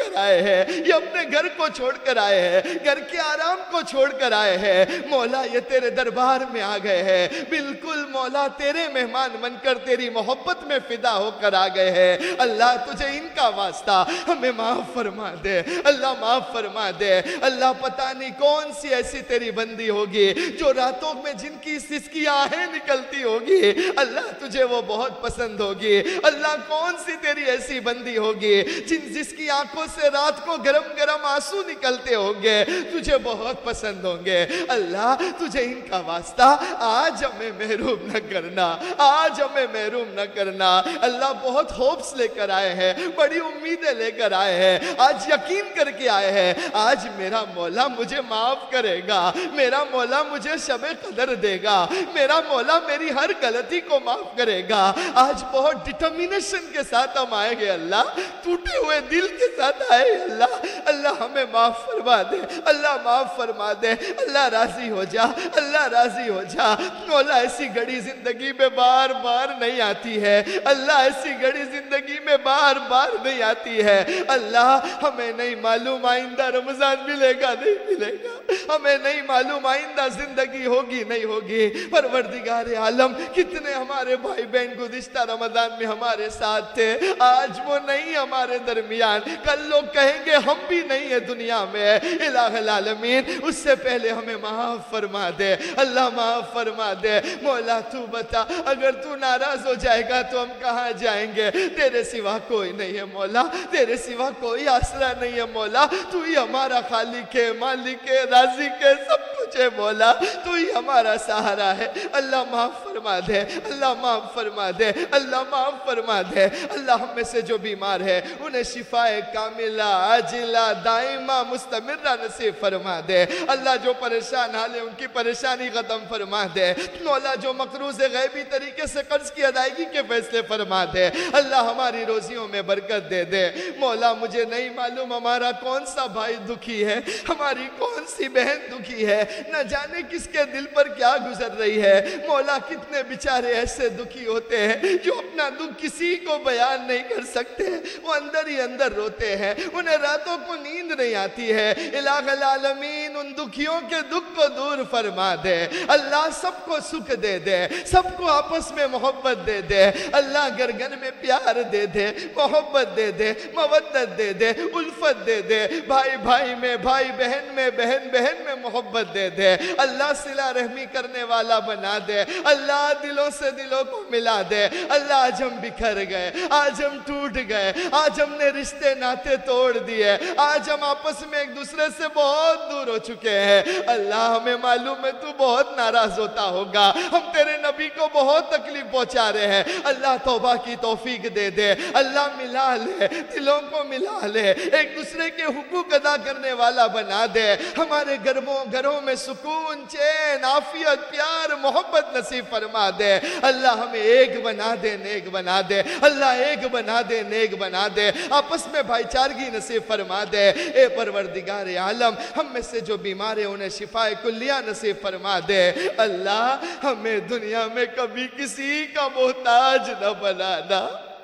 کر آئے ہیں، یہ اپنے گھر کو چھوڑ کر آئے ہیں، گھر کے آرام کو چھوڑ کر آئے ہیں مولا، یہ تیرے دربار میں آ گئے ہیں، بالکل مولا تیرے مہمان بن کر تیری محبت میں فدا ہو کر آ گئے ہیں۔ اللہ تجھے ان کا واسطہ ہمیں معاف فرما دے، اللہ معاف فرما دے۔ اللہ پتہ نہیں کون سی ایسی تیری بندی ہوگی جو راتوں میں جن کی سس کی آہیں نکلتی ہوگی، اللہ تجھے وہ بہت پسند ہوگی۔ اللہ کون سی تیری ایسی بندی ہوگی جن جس کی آنکھوں سے رات کو گرم گرم آنسو نکلتے ہوں گے، تجھے بہت پسند ہوں گے۔ اللہ تجھے ان کا واسطہ آج ہمیں محروم نہ کرنا، آج ہمیں محروم نہ کرنا۔ اللہ بہت ہوپس لے کر آئے ہیں، بڑی امیدیں لے کر آئے ہیں، آج یقین کر کے آئے ہیں آج میرا مولا مجھے معاف کرے گا، میرا مولا مجھے شب قدر دے گا، میرا مولا میری ہر غلطی کو معاف کرے گا۔ آج بہت ڈٹرمینیشن کے ساتھ ہم آئے گے اللہ، ٹوٹے ہوئے دل کے ساتھ آئے اللہ۔ اللہ ہمیں معاف فرما دے، اللہ معاف فرما دے، اللہ راضی ہو جا، اللہ راضی ہو جا۔ مولا ایسی گھڑی زندگی میں بار بار نہیں آتی ہے، اللہ ایسی گھڑی زندگی میں بار بار نہیں آتی ہے۔ اللہ ہمیں نہیں معلوم آئندہ رمضان ملے گا نہیں ملے گا، ہمیں نہیں معلوم آئندہ زندگی ہوگی نہیں ہوگی۔ پروردگار عالم کتنے ہمارے بھائی بہن گزشتہ رمضان میں ہمارے ساتھ تھے، آج وہ نہیں ہمارے درمیان، کل لوگ کہیں گے ہم بھی نہیں ہیں دنیا میں۔ الہ العالمین اس سے پہلے ہمیں معاف فرما دے، اللہ معاف فرما دے۔ مولا تو بتا اگر تو ناراض ہو جائے گا تو ہم کہاں جائیں گے؟ تیرے سوا کوئی نہیں ہے مولا، تیرے سوا کوئی آسرا نہیں ہے مولا، تو ہی ہمارا خالق ہے، مالک ہے، رازق ہے، سب کچھ ہے مولا، تو ہی ہمارا سہارا ہے۔ اللہ معاف فرما دے، اللہ معاف فرما دے، اللہ معاف فرما دے۔ اللہ ہم میں سے جو بیمار ہے انہیں شفاء کاملہ عاجلہ دائمہ مستمرہ نصیب فرما دے۔ اللہ جو پریشان حال ہے ان کی پریشانی ختم فرما دے۔ مولا جو مقروض غیبی طریقے سے قرض کی ادائیگی کے فیصلے فرما دے۔ اللہ ہماری روزیوں میں برکت دے دے۔ مولا مجھے نہیں معلوم ہمارا کون سا بھائی دکھی ہے، ہماری کون سی بہن دکھی ہے، نہ جانے کس کے دل پر کیا گزر رہی ہے۔ مولا کتنے بیچارے ایسے دکھی ہوتے ہیں جو اپنا دکھ کسی کو بیان نہیں کر سکتے، وہ اندر ہی اندر روتے ہیں، انہیں راتوں کو نیند نہیں آتی ہے۔ الہ العالمین ان دکھیوں کے دکھ کو دور فرما دے۔ اللہ سب کو سکھ دے دے، سب کو آپس میں محبت دے دے۔ اللہ گھر گھر میں پیار دے دے، محبت دے دے، مودت دے دے، الفت دے دے، بھائی بھائی میں، بھائی بہن میں، بہن بہن میں محبت دے دے۔ اللہ صلہ رحمی کرنے والا بنا دے، اللہ دلوں سے دلوں کو ملا دے۔ اللہ آج ہم بکھر گئے، آج ہم ٹوٹ گئے، آج ہم نے رشتے ناتے توڑ دیے، آج ہم آپس میں ایک دوسرے سے بہت دور ہو چکے ہیں۔ اللہ ہمیں معلوم ہے تو بہت ناراض ہوتا ہوگا، ہم تیرے نبی کو بہت تکلیف پہنچا رہے ہیں۔ اللہ توبہ کی توفیق دے دے، اللہ ملا لے، دلوں کو ملا لے، ایک دوسرے کے حقوق ادا کرنے والا بنا دے۔ ہمارے گھروں گھروں میں سکون، چین، عافیت، پیار، محبت نصیب فرما دے۔ اللہ ہمیں ایک بنا دے، نیک بنا دے، اللہ ایک بنا دے، نیک بنا دے، آپس میں بھائی چارگی نصیب فرما دے۔ اے پروردگار عالم ہم میں سے جو بیمار ہیں انہیں شفاء کلیہ نصیب فرما دے۔ اللہ ہمیں دنیا میں کبھی کسی کا محتاج نہ بنانا،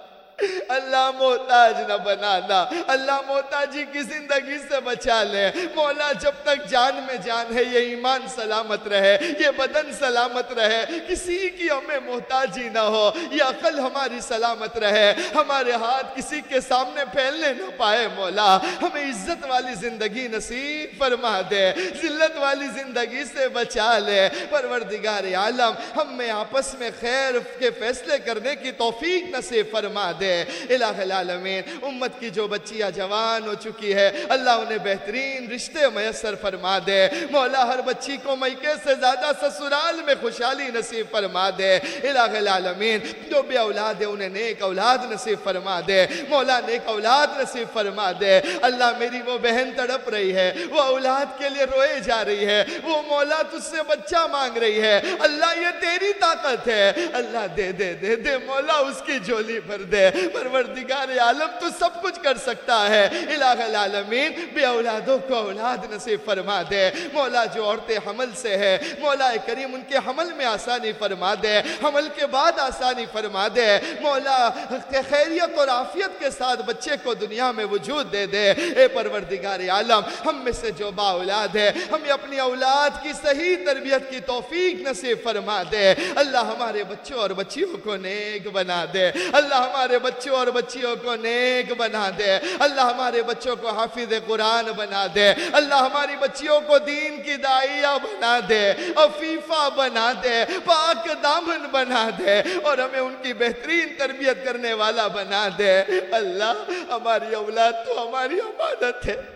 اللہ محتاج نہ بنانا، اللہ محتاجی کی زندگی سے بچا لے مولا۔ جب تک جان میں جان ہے یہ ایمان سلامت رہے، یہ بدن سلامت رہے، کسی کی ہمیں محتاجی نہ ہو، یہ عقل ہماری سلامت رہے، ہمارے ہاتھ کسی کے سامنے پھیلنے نہ پائے مولا۔ ہمیں عزت والی زندگی نصیب فرما دے، ذلت والی زندگی سے بچا لے پروردگار عالم۔ ہم میں آپس میں خیر کے فیصلے کرنے کی توفیق نصیب فرما دے۔ الہ العالمین امت کی جو بچیاں جوان ہو چکی ہے اللہ انہیں بہترین رشتے میسر فرما دے مولا۔ ہر بچی کو میکے سے زیادہ سسرال میں خوشحالی نصیب فرما دے الہ العالمین۔ جو بھی اولاد ہے انہیں نیک اولاد نصیب فرما دے مولا، نیک اولاد نصیب فرما دے۔ اللہ میری وہ بہن تڑپ رہی ہے، وہ اولاد کے لیے روئے جا رہی ہے، وہ مولا تجھ سے بچہ مانگ رہی ہے، اللہ یہ تیری طاقت ہے، اللہ دے دے دے دے مولا، اس کی جھولی بھر دے پروردگار عالم تو سب کچھ کر سکتا ہے، الہ العالمین بے اولادوں کو اولاد نصیب فرما دے۔ مولا جو عورتیں حمل سے ہے، مولا کریم ان کے حمل میں آسانی فرما دے، حمل کے بعد آسانی فرما دے، مولا خیریت اور عافیت کے ساتھ بچے کو دنیا میں وجود دے دے۔ اے پروردگار عالم، ہم میں سے جو با اولاد ہے ہمیں اپنی اولاد کی صحیح تربیت کی توفیق نصیب فرما دے۔ اللہ ہمارے بچوں اور بچیوں کو نیک بنا دے، اللہ ہمارے بچوں اور بچیوں کو نیک بنا دے، اللہ ہمارے بچوں کو حافظ قرآن بنا دے، اللہ ہماری بچیوں کو دین کی داعیہ بنا دے، عفیفہ بنا دے، پاک دامن بنا دے، اور ہمیں ان کی بہترین تربیت کرنے والا بنا دے۔ اللہ ہماری اولاد تو ہماری امانت ہے،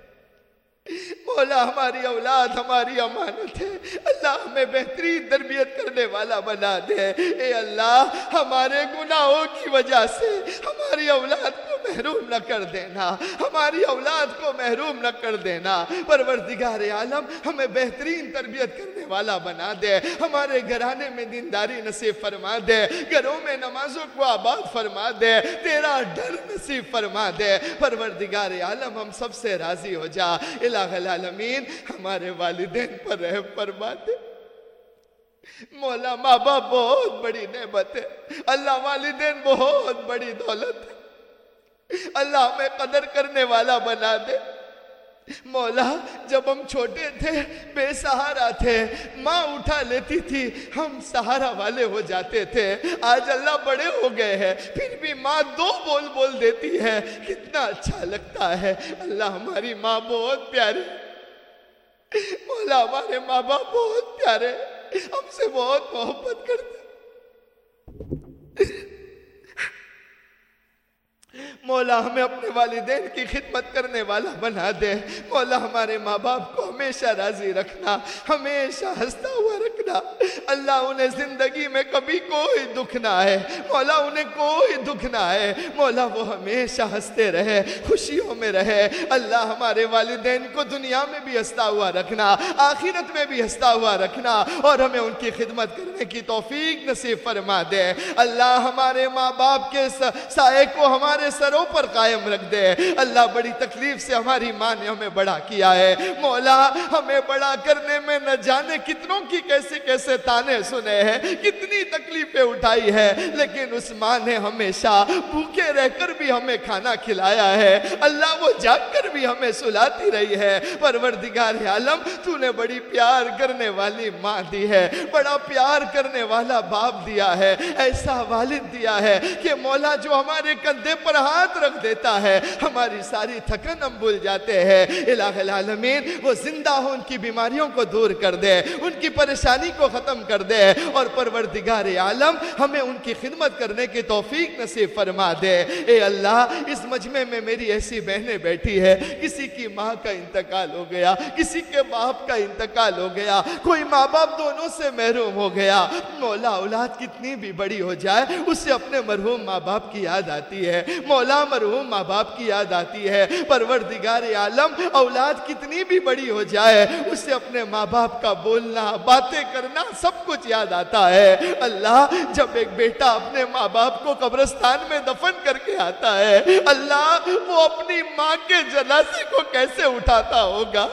مولا ہماری اولاد ہماری امانت ہے، اللہ ہمیں بہترین تربیت کرنے والا بنا دے۔ اے اللہ ہمارے گناہوں کی وجہ سے ہماری اولاد کو محروم نہ کر دینا، ہماری اولاد کو محروم نہ کر دینا۔ پروردگار عالم ہمیں بہترین تربیت کرنے والا بنا دے، ہمارے گھرانے میں دینداری نصیب فرما دے، گھروں میں نمازوں کو آباد فرما دے، تیرا ڈر نصیب فرما دے۔ پروردگار عالم ہم سب سے راضی ہو جا، الہ العالمین ہمارے والدین پر رحم فرما دے۔ مولا ماں باپ بہت بڑی نعمت ہے، اللہ والدین بہت بڑی دولت ہے، اللہ ہمیں قدر کرنے والا بنا دے۔ مولا جب ہم چھوٹے تھے بے سہارا تھے، ماں اٹھا لیتی تھی، ہم سہارا والے ہو جاتے تھے۔ آج اللہ بڑے ہو گئے ہیں پھر بھی ماں دو بول بول دیتی ہے، کتنا اچھا لگتا ہے۔ اللہ ہماری ماں بہت پیاری، مولا ہمارے ماں باپ بہت پیارے، ہم سے بہت محبت کرتے۔ مولا ہمیں اپنے والدین کی خدمت کرنے والا بنا دے۔ مولا ہمارے ماں باپ کو ہمیشہ راضی رکھنا، ہمیشہ ہنستا ہوا رکھنا۔ اللہ انہیں زندگی میں کبھی کوئی دکھ نہ ہے، مولا انہیں کوئی دکھ نہ ہے، مولا وہ ہمیشہ ہنستے رہے، خوشیوں میں رہے۔ اللہ ہمارے والدین کو دنیا میں بھی ہنستا ہوا رکھنا، آخرت میں بھی ہنستا ہوا رکھنا، اور ہمیں ان کی خدمت کرنے کی توفیق نصیب فرما دے۔ اللہ ہمارے ماں باپ کے سائے کو ہمارے سروں پر قائم رکھ دے۔ اللہ بڑی تکلیف سے ہماری ماں نے ہمیں بڑا کیا ہے، مولا ہمیں بڑا کرنے میں نہ جانے کتنوں کی کیسے کیسے تانے سنے ہیں، کتنی تکلیفیں اٹھائی ہے، لیکن اس ماں نے ہمیشہ بھوکے رہ کر بھی ہمیں کھانا کھلایا ہے۔ اللہ وہ جاگ کر بھی ہمیں سلاتی رہی ہے۔ پروردگار عالم تو نے بڑی پیار کرنے والی ماں دی ہے، بڑا پیار کرنے والا باپ دیا ہے، ایسا والد دیا ہے کہ مولا جو ہمارے کندھے پر ہاتھ رکھ دیتا ہے ہماری ساری تھکن ہم بھول جاتے ہیں۔ الہ العالمین وہ زندہ ہو، ان کی بیماریوں کو دور کر دے، ان کی پریشانی کو ختم کر دے، اور پروردگار عالم ہمیں ان کی خدمت کرنے کی توفیق نصیب فرما دے۔ اے اللہ اس مجمع میں میری ایسی بہنیں بیٹھی ہے، کسی کی ماں کا انتقال ہو گیا، کسی کے باپ کا انتقال ہو گیا، کوئی ماں باپ دونوں سے محروم ہو گیا۔ مولا اولاد کتنی بھی بڑی ہو جائے اسے اپنے مرحوم ماں باپ کی یاد آتی ہے، مولا مرحوم ماں باپ کی یاد آتی ہے۔ پروردگار عالم اولاد کتنی بھی بڑی ہو جائے اسے اپنے ماں باپ کا بولنا، باتیں کرنا سب کچھ یاد آتا ہے۔ اللہ جب ایک بیٹا اپنے ماں باپ کو قبرستان میں دفن کر کے آتا ہے، اللہ وہ اپنی ماں کے جنازے کو کیسے اٹھاتا ہوگا؟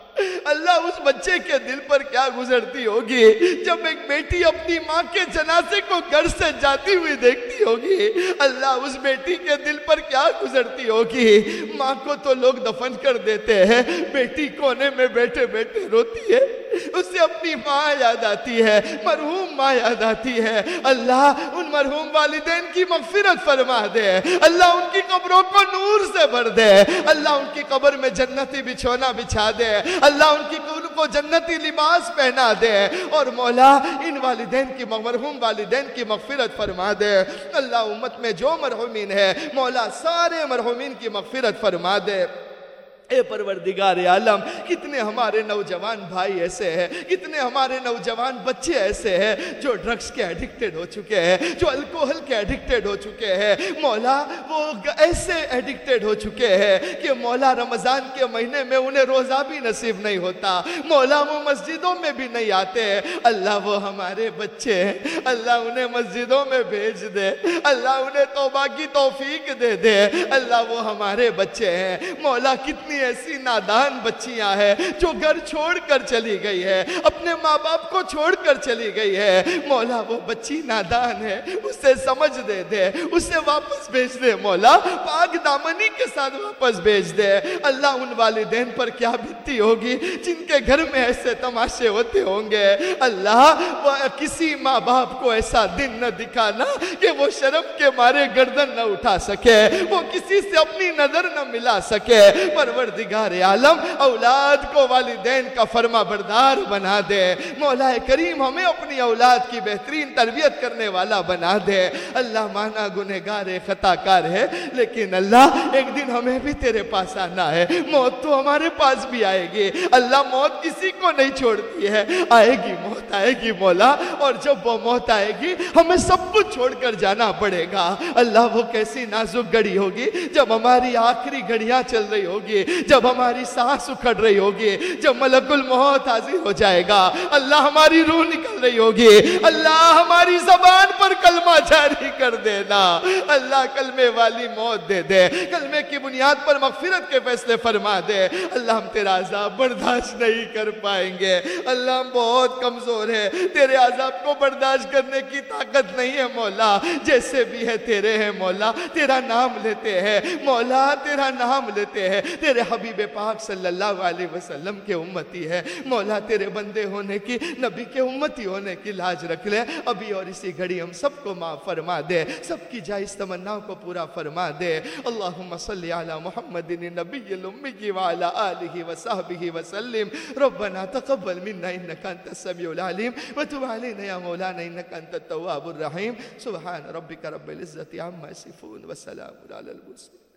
اللہ اس بچے کے دل پر کیا گزرتی ہوگی جب ایک بیٹی اپنی ماں کے جنازے کو گھر سے جاتی ہوئی دیکھتی ہوگی؟ اللہ اس بیٹی کے دل پر کیا گزرتی ہوگی؟ ماں کو تو لوگ دفن کر دیتے ہیں، بیٹی کونے میں بیٹھے بیٹھے روتی ہے، اسے اپنی ماں یاد آتی ہے، مرحوم ماں یاد آتی ہے۔ اللہ ان مرحوم والدین کی مغفرت فرما دے، اللہ ان کی قبروں کو نور سے بھر دے، اللہ ان کی قبر میں جنتی بچھونا بچھا دے، اللہ ان کی قبر کو جنتی لباس پہنا دے، اور مولا ان والدین کی مرحوم والدین کی مغفرت فرما دے۔ اللہ امت میں جو مرحومین ہے مولا سارے مرحومین کی مغفرت فرما دے۔ اے پروردگار عالم، کتنے ہمارے نوجوان بھائی ایسے ہیں، کتنے ہمارے نوجوان بچے ایسے ہیں جو ڈرگس کے ایڈکٹڈ ہو چکے ہیں، جو الکوہل کے ایڈکٹڈ ہو چکے ہیں مولا، وہ ایسے ایڈکٹڈ ہو چکے ہیں کہ مولا رمضان کے مہینے میں انہیں روزہ بھی نصیب نہیں ہوتا، مولا وہ مسجدوں میں بھی نہیں آتے ہیں۔ اللہ وہ ہمارے بچے ہیں، اللہ انہیں مسجدوں میں بھیج دے، اللہ انہیں توبہ کی توفیق دے دے، اللہ وہ ہمارے بچے ہیں۔ مولا کتنی ایسی نادان بچیاں ہیں جو گھر چھوڑ کر چلی گئی ہے، اپنے ماں باپ کو چھوڑ کر چلی گئی ہے، مولا وہ بچی نادان ہے، اسے سمجھ دے دے، اسے واپس بھیج دے مولا، پاک دامنی کے ساتھ واپس بھیج دے۔ اللہ ان والدین پر کیا بیتی ہوگی جن کے گھر میں ایسے تماشے ہوتے ہوں گے، اللہ وہ کسی ماں باپ کو ایسا دن نہ دکھانا کہ وہ شرم کے مارے گردن نہ اٹھا سکے، وہ کسی سے اپنی نظر نہ ملا سکے۔ پروردگار عالم اولاد کو والدین کا فرما بردار بنا دے، مولا کریم ہمیں اپنی اولاد کی بہترین تربیت کرنے والا بنا دے۔ اللہ مانا گنہگار خطا کار ہے، لیکن اللہ ایک دن ہمیں بھی تیرے پاس آنا ہے، موت تو ہمارے پاس بھی آئے گی، اللہ موت کسی کو نہیں چھوڑتی ہے، آئے گی موت آئے گی مولا، اور جب وہ موت آئے گی ہمیں سب کچھ چھوڑ کر جانا پڑے گا۔ اللہ وہ کیسی نازک گھڑی ہوگی جب ہماری آخری گھڑیاں چل رہی ہوگی، جب ہماری سانس اکھڑ رہی ہوگی، جب ملک الموت حاضر ہو جائے گا، اللہ ہماری روح نکل رہی ہوگی، اللہ ہماری زبان پر کلمہ جاری کر دینا، اللہ کلمے والی موت دے دے، کلمے کی بنیاد پر مغفرت کے فیصلے فرما دے۔ اللہ ہم تیرا عذاب برداشت نہیں کر پائیں گے، اللہ ہم بہت کمزور ہیں، تیرے عذاب کو برداشت کرنے کی طاقت نہیں ہے مولا، جیسے بھی ہے تیرے ہیں مولا، تیرا نام لیتے ہیں مولا، تیرا نام لیتے ہیں، تیرے حبیب پاک صلی اللہ علیہ وسلم کے امتی ہے مولا، تیرے بندے ہونے کی، نبی کے امتی ہونے کی لاج رکھ لے، ابھی اور اسی گھڑی ہم سب کو معاف فرما دے، سب کی جائز تمناؤں کو پورا فرما دے۔ اللہم صلی علی محمد النبی الامی وعلی آلہ وصحبہ وسلم۔ ربنا تقبل منا انکا انت السمیع العلیم وتب علینا یا مولانا انکا انت التواب الرحیم۔ سبحان ربک رب العزت عما یصفون وسلام علی المرسلین۔